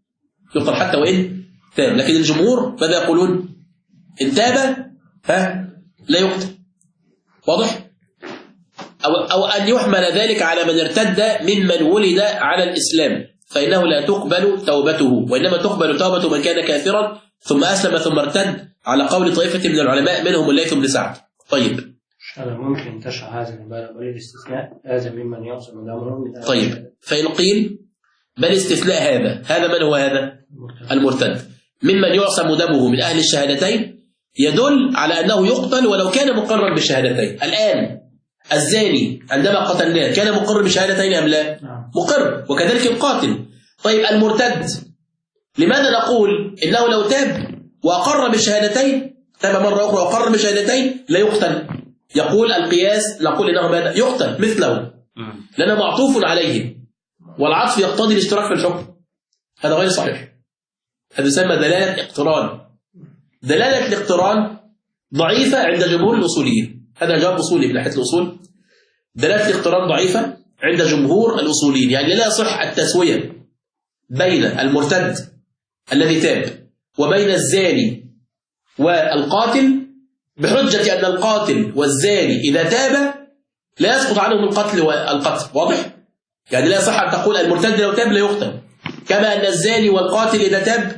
تاب، لكن الجمهور ماذا يقولون؟ إن تاب لا يقتل. واضح؟ أو أن يحمل ذلك على من ارتد ممن ولد على الإسلام فإنه لا تقبل توبته، وإنما تقبل توبة من كان كافرا ثم أسلم ثم ارتد، على قول طائفة من العلماء منهم الليث بن سعد. طيب هذا ممكن تشرح هذا المبالغ والاستثناء هذا ممن يعصم الأمر من طيب، فإن قيل بل استثناء هذا من هو هذا؟ المرتد ممن يعصم دمه من أهل الشهادتين، يدل على أنه يقتل ولو كان مقرا بالشهادتين. الآن الزاني عندما قتلناه كان مقر بالشهادتين أم لا؟ مقر، وكذلك القاتل. طيب المرتد لماذا نقول إنه لو تاب وأقر بالشهادتين، تاب مرة أخرى وأقر بالشهادتين لا يقتل؟ يقول القياس نقول إنه ماذا؟ يقتل مثله لأنه معطوف عليه، والعطف يقتضي الاشتراك في الحكم. هذا غير صحيح، هذا يسمى دلالة اقتران. دلالة الاقتران ضعيفة عند جمهور الأصوليين، هذا جواب أصولي من ناحية الأصول. دلالة الاقتران ضعيفة عند جمهور الأصوليين، يعني لا يصح التسوية بين المرتد الذي تاب وبين الزاني والقاتل، بحجة أن القاتل والزاني إذا تاب لا يسقط عنهم القتل والقتل. واضح؟ يعني لا يصح أن تقول المرتد لو تاب لا يقتل، كما أن الزاني والقاتل إذا تاب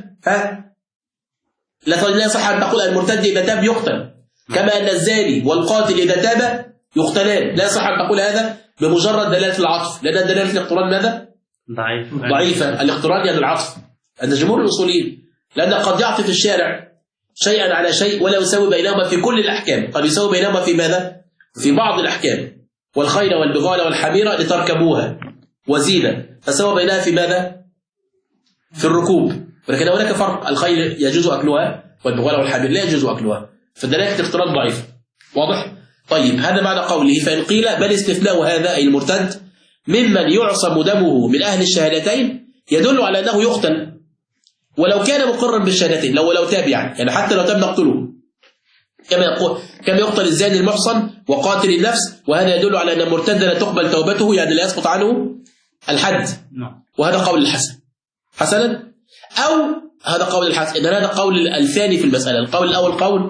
لا يصح أن تقول المرتد إذا تاب يقتل، كما أن الزاني والقاتل إذا تاب يقتلان. لا يصح أن تقول هذا بمجرد دلالة العطف، لأن دلالة الاقتران ماذا؟ ضعيفة. الاقتران يعني العطف عند جمهور الأصوليين، لأن قد يعطف الشارع شيئا على شيء ولا يساوي بينهما في كل الأحكام، قد يساوي بينهما في ماذا؟ في بعض الأحكام. والخيل والبغال والحميرة لتركبوها وزينة، فسوى بينها في ماذا؟ في الركوب، ولكن هناك فرق. الخيل يجوز أكلها والبغال والحمير لا يجوز أكلها، فدلالة الاقتران ضعيفة. واضح؟ طيب، هذا معنى قوله فإن قيل بل استثناء هذا أي المرتد ممن يعصم دمه من أهل الشهادتين يدل على أنه يقتل ولو كان مقرا بالشهادتين، لو تاب يعني حتى لو تاب نقتله، كما يقتل الزاني المحصن وقاتل النفس. وهذا يدل على أن المرتد لا تقبل توبته، يعني لا يسقط عنه الحد. وهذا قول الحسن حسنا، أو هذا قول الحسن. إذن هذا قول الثاني في المسألة. القول الأول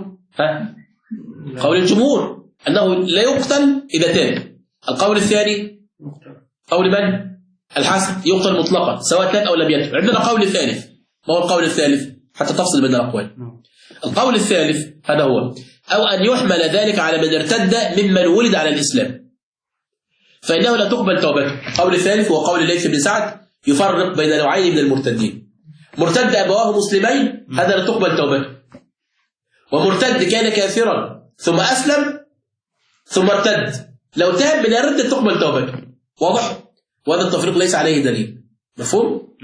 قول الجمهور أنه لا يقتل إذا تاب. القول الثاني قول من؟ الحسن، يقتل مطلقا سواء تاب أو لم يتب. عندنا قول ثالث. ما هو القول الثالث حتى تفصل بين الأقوال؟ القول الثالث هذا هو أو أن يحمل ذلك على من ارتد ممن ولد على الإسلام، فإنه لا تقبل توبته. القول الثالث هو قول الليث بن سعد، يفرق بين نوعين من المرتدين: مرتد أبواه مسلمين هذا لا تقبل توبته، ومرتد كان كافرا ثم أسلم ثم ارتد، لو تاب من الردة تقبل توبته. واضح؟ وهذا التفريق ليس عليه دليل. مفهوم؟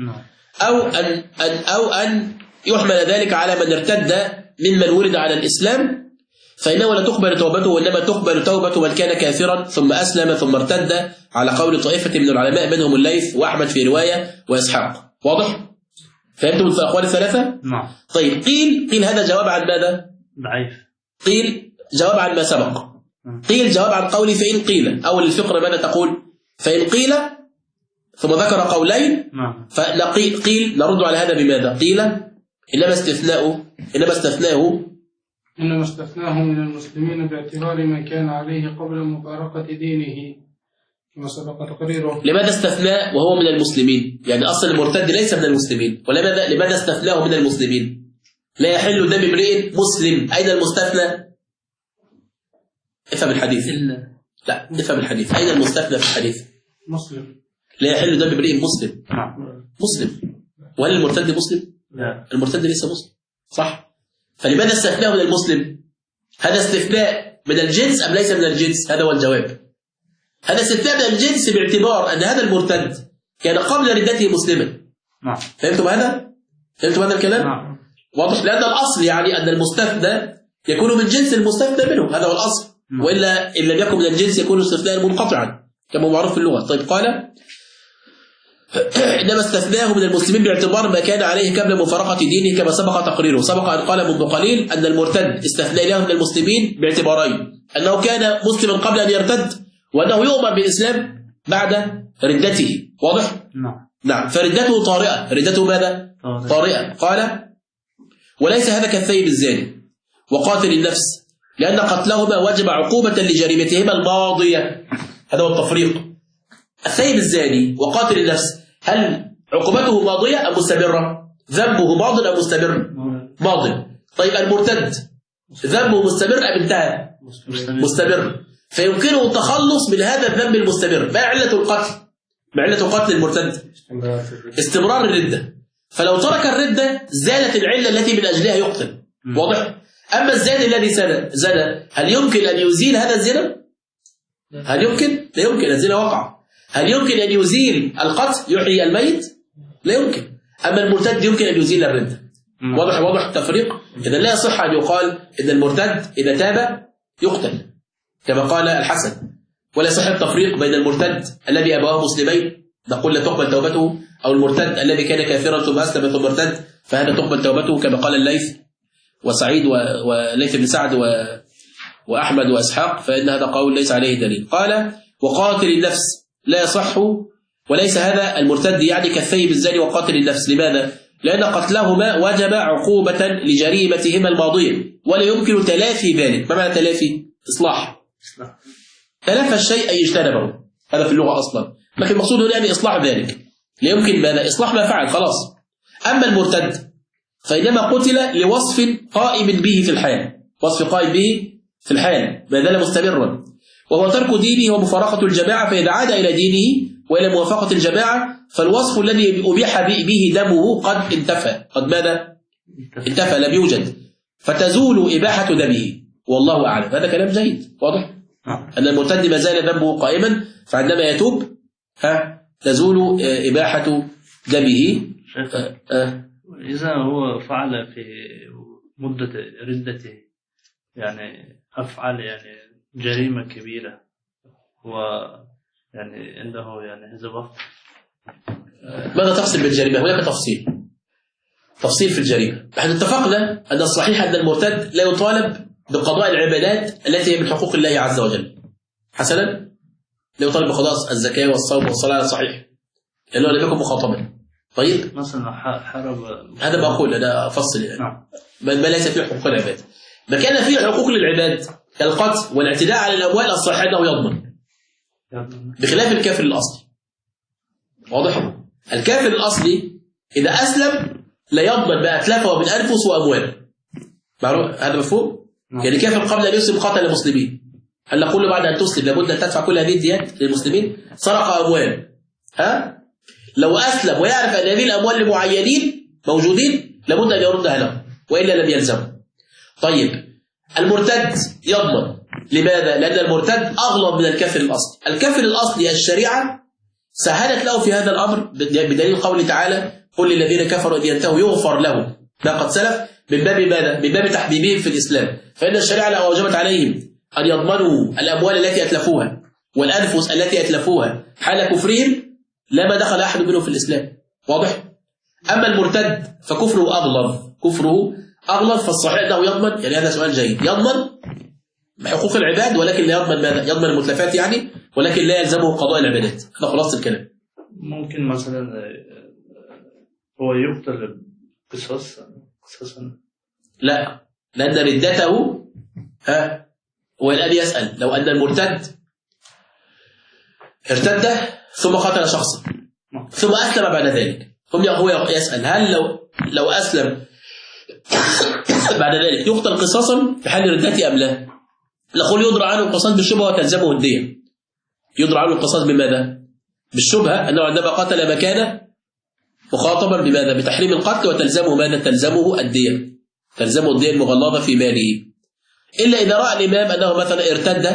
أو أن يحمل ذلك على من ارتد ممن ولد على الإسلام، فإنه لا تقبل توبته، وإنما تقبل توبة من كان كافرا ثم أسلم ثم ارتد، على قول طائفة من العلماء منهم الليث وأحمد في رواية وإسحاق. واضح؟ فهمتم الأقوال الثلاثة؟ نعم. طيب، قيل هذا جواب عن ماذا؟ ضعيف. قيل جواب عن ما سبق. قيل جواب عن قولي فإن قيل. أول الفقرة ماذا تقول؟ فإن قيل، ثم ذكر قولين. قيل نرد على هذا بماذا؟ قيل إنما استثناه من المسلمين باعتبار ما كان عليه قبل مفارقة دينه كما سبق تقريره. لماذا استثناء وهو من المسلمين؟ يعني أصل المرتد ليس من المسلمين. لماذا استثناه من المسلمين؟ لا يحل دم امرئ مسلم. أين المستثنى؟ افهم الحديث. لا، افهم الحديث. أين المستثنى في الحديث؟ مسلم. لا يحل دم امرئ مسلم. مسلم. وهل المرتد مسلم؟ لا، المرتد ليس مسلم. صح؟ فلماذا استثناه من المسلم؟ هذا استثناء من الجنس أم ليس من الجنس؟ هذا هو الجواب. هذا استثناء من الجنس باعتبار أن هذا المرتد كان قبل ردته مسلما. فهمتم هذا؟ فهمتم هذا الكلام؟ واضح؟ لأن الأصل يعني أن المستثنى يكون من جنس المستثنى منه، هذا هو الأصل. وإلا إن لم يكن من الجنس يكون استثناء منقطعا كما معروف في اللغة. طيب، قال إنما استثناه من المسلمين باعتبار ما كان عليه قبل مفارقة دينه كما سبق تقريره. سبق أن قال منذ قليل أن المرتد استثنى له من المسلمين باعتبارين: أنه كان مسلما قبل أن يرتد، وأنه يؤمر بالإسلام بعد ردته. واضح؟ نعم. فردته طارئة. ردته ماذا؟ طارئة. قال وليس هذا كالثيب الزاني وقاتل النفس، لأن قتلهما وجب عقوبة لجريمتهما الماضية. هذا هو التفريق. الثيب الزاني وقاتل النفس، هل عقوبته ماضية أم مستمرة؟ ذنبه ماض أم مستمر؟ ماض. طيب المرتد ذنبه مستمر أم انتهى؟ مستمر. فيمكنه التخلص من هذا الذنب المستمر. ما علة القتل؟ ما علة قتل المرتد؟ استمرار الردة. فلو ترك الردة زالت العلة التي من أجلها يقتل. واضح؟ أما الزاني الذي زنى هل يمكن أن يزيل هذا الزنا؟ هل يمكن؟ لا يمكن. الزنا وقع. هل يمكن أن يزيل القتل يحيي الميت؟ لا يمكن. أما المرتد يمكن أن يزيل الردة. واضح التفريق؟ إذا لا يصح أن يقال إن المرتد إذا تاب يقتل كما قال الحسن، ولا يصح التفريق بين المرتد الذي أبواه مسلمين نقول لا تقبل توبته، أو المرتد الذي كان كافرا ثم أسلم ثم ارتد فهذا تقبل توبته كما قال الليث وسعيد وليث بن سعد وأحمد وإسحاق، فإن هذا قول ليس عليه دليل. قال وقاتل النفس لا يصح، وليس هذا المرتد يعني كالثيب الزاني وقاتل النفس. لماذا؟ لأن قتلهما وجب عقوبة لجريمتهما الماضية ولا يمكن تلافي ذلك. ما معنى تلافي؟ إصلاح. تلافى الشيء أي اجتنبه، هذا في اللغة أصلا، لكن المقصود هنا يعني إصلاح ذلك. لا يمكن ماذا؟ إصلاح ما فعل خلاص. أما المرتد فإنما قتل لوصف قائم به في الحال، وصف قائم به في الحال ما زال مستمرا، وهو ترك دينه ومفارقة الجماعة. فإذا عاد إلى دينه وإلى موافقة الجماعة فالوصف الذي أبيح به دمه قد انتفى. قد ماذا؟ انتفى، لم يوجد، فتزول إباحة دمه. والله أعلم. هذا كلام جيد واضح أن المرتد ما زال ذنبه قائما، فعندما يتوب تزول إباحة دمه. إذا هو فعل في مدة ردته يعني أفعل يعني جريمة كبيرة ويعني عنده يعني هذا وقت. ماذا تقصد بالجريمة؟ هناك تفصيل في الجريمة. نحن اتفقنا أن الصحيح أن المرتد لا يطالب بقضاء العبادات التي هي من حقوق الله عز وجل. حسنا، لا يطالب بقضاء الزكاة والصوم والصلاة، صحيح لأنه لم يكن مخاطبا. طيب مثلا حرب، هذا بقول أنا أفصل يعني. ما ليس فيه حقوق العباد. ما كان فيه حقوق للعباد كالقتل والاعتداء على الأموال الصحيح أنه يضمن، بخلاف الكافر الأصلي. واضح؟ الكافر الأصلي إذا أسلم لا يضمن ما أتلفه من أنفس وأموال. هذا مفهوم؟ يعني كافر قبل أن يسلم قتل المسلمين، هل نقول له بعد أن تسلم لابد أن تدفع كل هذه الديات للمسلمين؟ سرق أموال، لو أسلم ويعرف أن هذه الأموال لمعينين موجودين لابد أن يردها له وإلا لم يلزمه. طيب المرتد يضمن. لماذا؟ لأن المرتد أغلظ من الكافر الأصلي. الكافر الأصلي الشريعة سهلت له في هذا الأمر بدليل قوله تعالى قل للذين كفروا أن ينتهوا يغفر لهم ما قد سلف، من باب ماذا؟ من باب تحبيبهم في الإسلام. فإن الشريعة لو أوجبت عليهم أن يضمنوا الأموال التي أتلفوها والأنفس التي أتلفوها حال كفرهم لما دخل أحد منهم في الإسلام. واضح؟ أما المرتد فكفره أغلظ، فالصحيح أنه يضمن. يعني هذا سؤال جيد. يضمن حقوق العباد ولكن لا يضمن ماذا؟ يضمن المتلفات يعني، ولكن لا يلزمه قضاء العبادات. هذا خلاصة الكلام. ممكن مثلا هو يقتل قصاصا؟ لا، لأن ردته هو الآن يسأل لو أن المرتد ارتد ثم قتل شخصا ثم أسلم بعد ذلك، هو يسأل هل لو أسلم بعد ذلك يقتل قصاصا في حال ردته أم لا؟ نقول يدرى عنه القصاص بالشبهة وتلزمه الدية. يدرى عنه القصاص بماذا؟ بالشبهة، أنه عندما قتل مكانه مخاطبا بماذا؟ بتحريم القتل، وتلزمه ماذا؟ تلزمه الدية، تلزمه الدية المغلظة في ماله. إلا إذا رأى الإمام أنه مثلا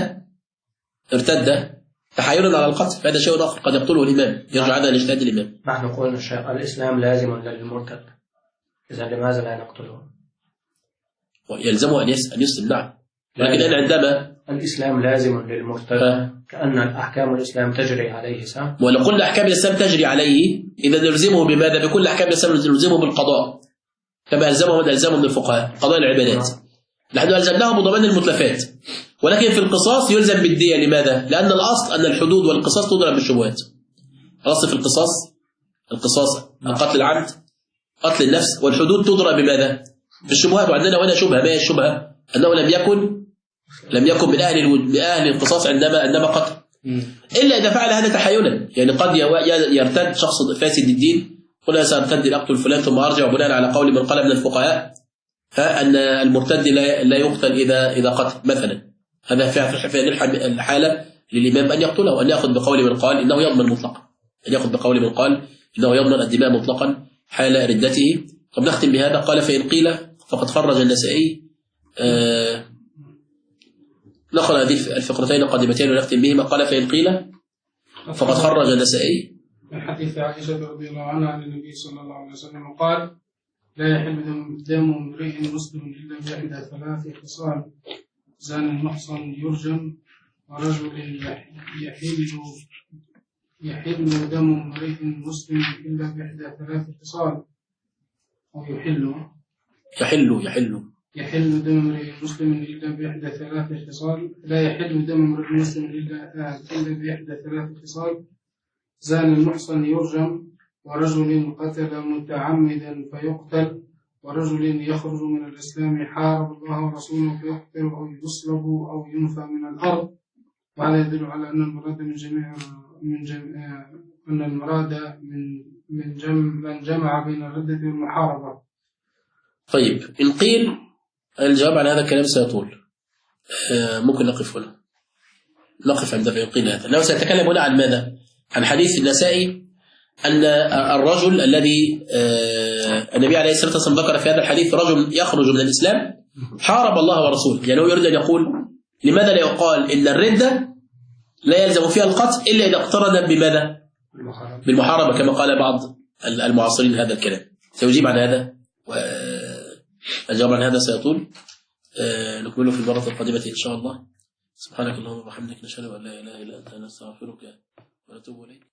ارتد تحايلا على القتل، فهذا شيء آخر قد يقتله الإمام، يرجع هذا لاجتهاد الإمام. نحن قلنا الإسلام لازم للمرتد، إذا لماذا لا نقتله؟ يلزمه أن يسلم، نعم، لكن أنا عندما الإسلام لازم للمرتد كأن أحكام الإسلام تجري عليه صح؟ ولو قلنا أحكام الإسلام تجري عليه إذا نلزمه بماذا؟ بكل أحكام الإسلام نلزمه بالقضاء كما ألزمه من الفقهاء قضاء العبادات. نحن ألزمناه بضمان المتلفات، ولكن في القصاص يلزم بالدية. لماذا؟ لأن الأصل أن الحدود والقصاص تضرب بالشبهات. الأصل في القصاص القتل العمد، قتل النفس، والحدود تضرب بماذا؟ بالشبهات. وعندنا هنا شبهة. ما هي الشبهة؟ أنه لم يكن من أهل القصاص عندما قتل، إلا إذا فعل هذا تحايلا. يعني قد يرتد شخص فاسد الدين قلنا سأرتد لأقتل فلان ثم أرجع بناء على قول من قال من الفقهاء أن المرتد لا يقتل إذا قتل مثلا. هذا في هذه الحالة للإمام أن يقتله وأن يأخذ بقول من قال إنه يضمن مطلقا، أن يأخذ بقول من قال إنه يضمن الدماء مطلقا حال ردته. طب نختم بهذا. قال فإن قيل فقد خرج النسائي. نقرأ هذه الفقرتين القادمتين ونختم بهما. قال فإن قيل فقد خرج النسائي من حديث عائشة رضي الله عنها عن النبي صلى الله عليه وسلم قال: لا يحل دم امرئ مسلم إلا بإحدى ثلاث خصال: زان محصن يرجم، ورجل يحل دم امرئ مسلم إلا بإحدى ثلاث خصال. أو يحل دم امرئ مسلم إلا بإحدى ثلاث خصال. لا يحل دم امرئ مسلم إلا بإحدى ثلاث خصال: زان المحصن يرجم، ورجل قتل متعمدا فيقتل، ورجل يخرج من الإسلام حارب الله ورسوله فيقتل أو يصلب أو ينفى من الأرض. وهذا يدل على أن المراد من جمع بين الردة والمحاربة. طيب إن قيل، الجواب عن هذا الكلام سيطول، ممكن نقف هنا، نقف عند فإن قيل هذا. لو سيتكلم هنا عن ماذا؟ عن حديث النسائي أن الرجل الذي النبي عليه الصلاة والسلام ذكر في هذا الحديث رجل يخرج من الإسلام حارب الله ورسوله. يعني هو يريد أن يقول لماذا لا يقال إن الردة لا يلزم فيها القتل إلا إذا اقترن بماذا؟ بالمحاربة، كما قال بعض المعاصرين هذا الكلام. سيجيب عن هذا، والجواب عن هذا سيطول. نكمله في المرة القادمة إن شاء الله. سبحانك اللهم وبحمدك، نشهد أن لا إله إلا أنت، نستغفرك ونتوب إليك.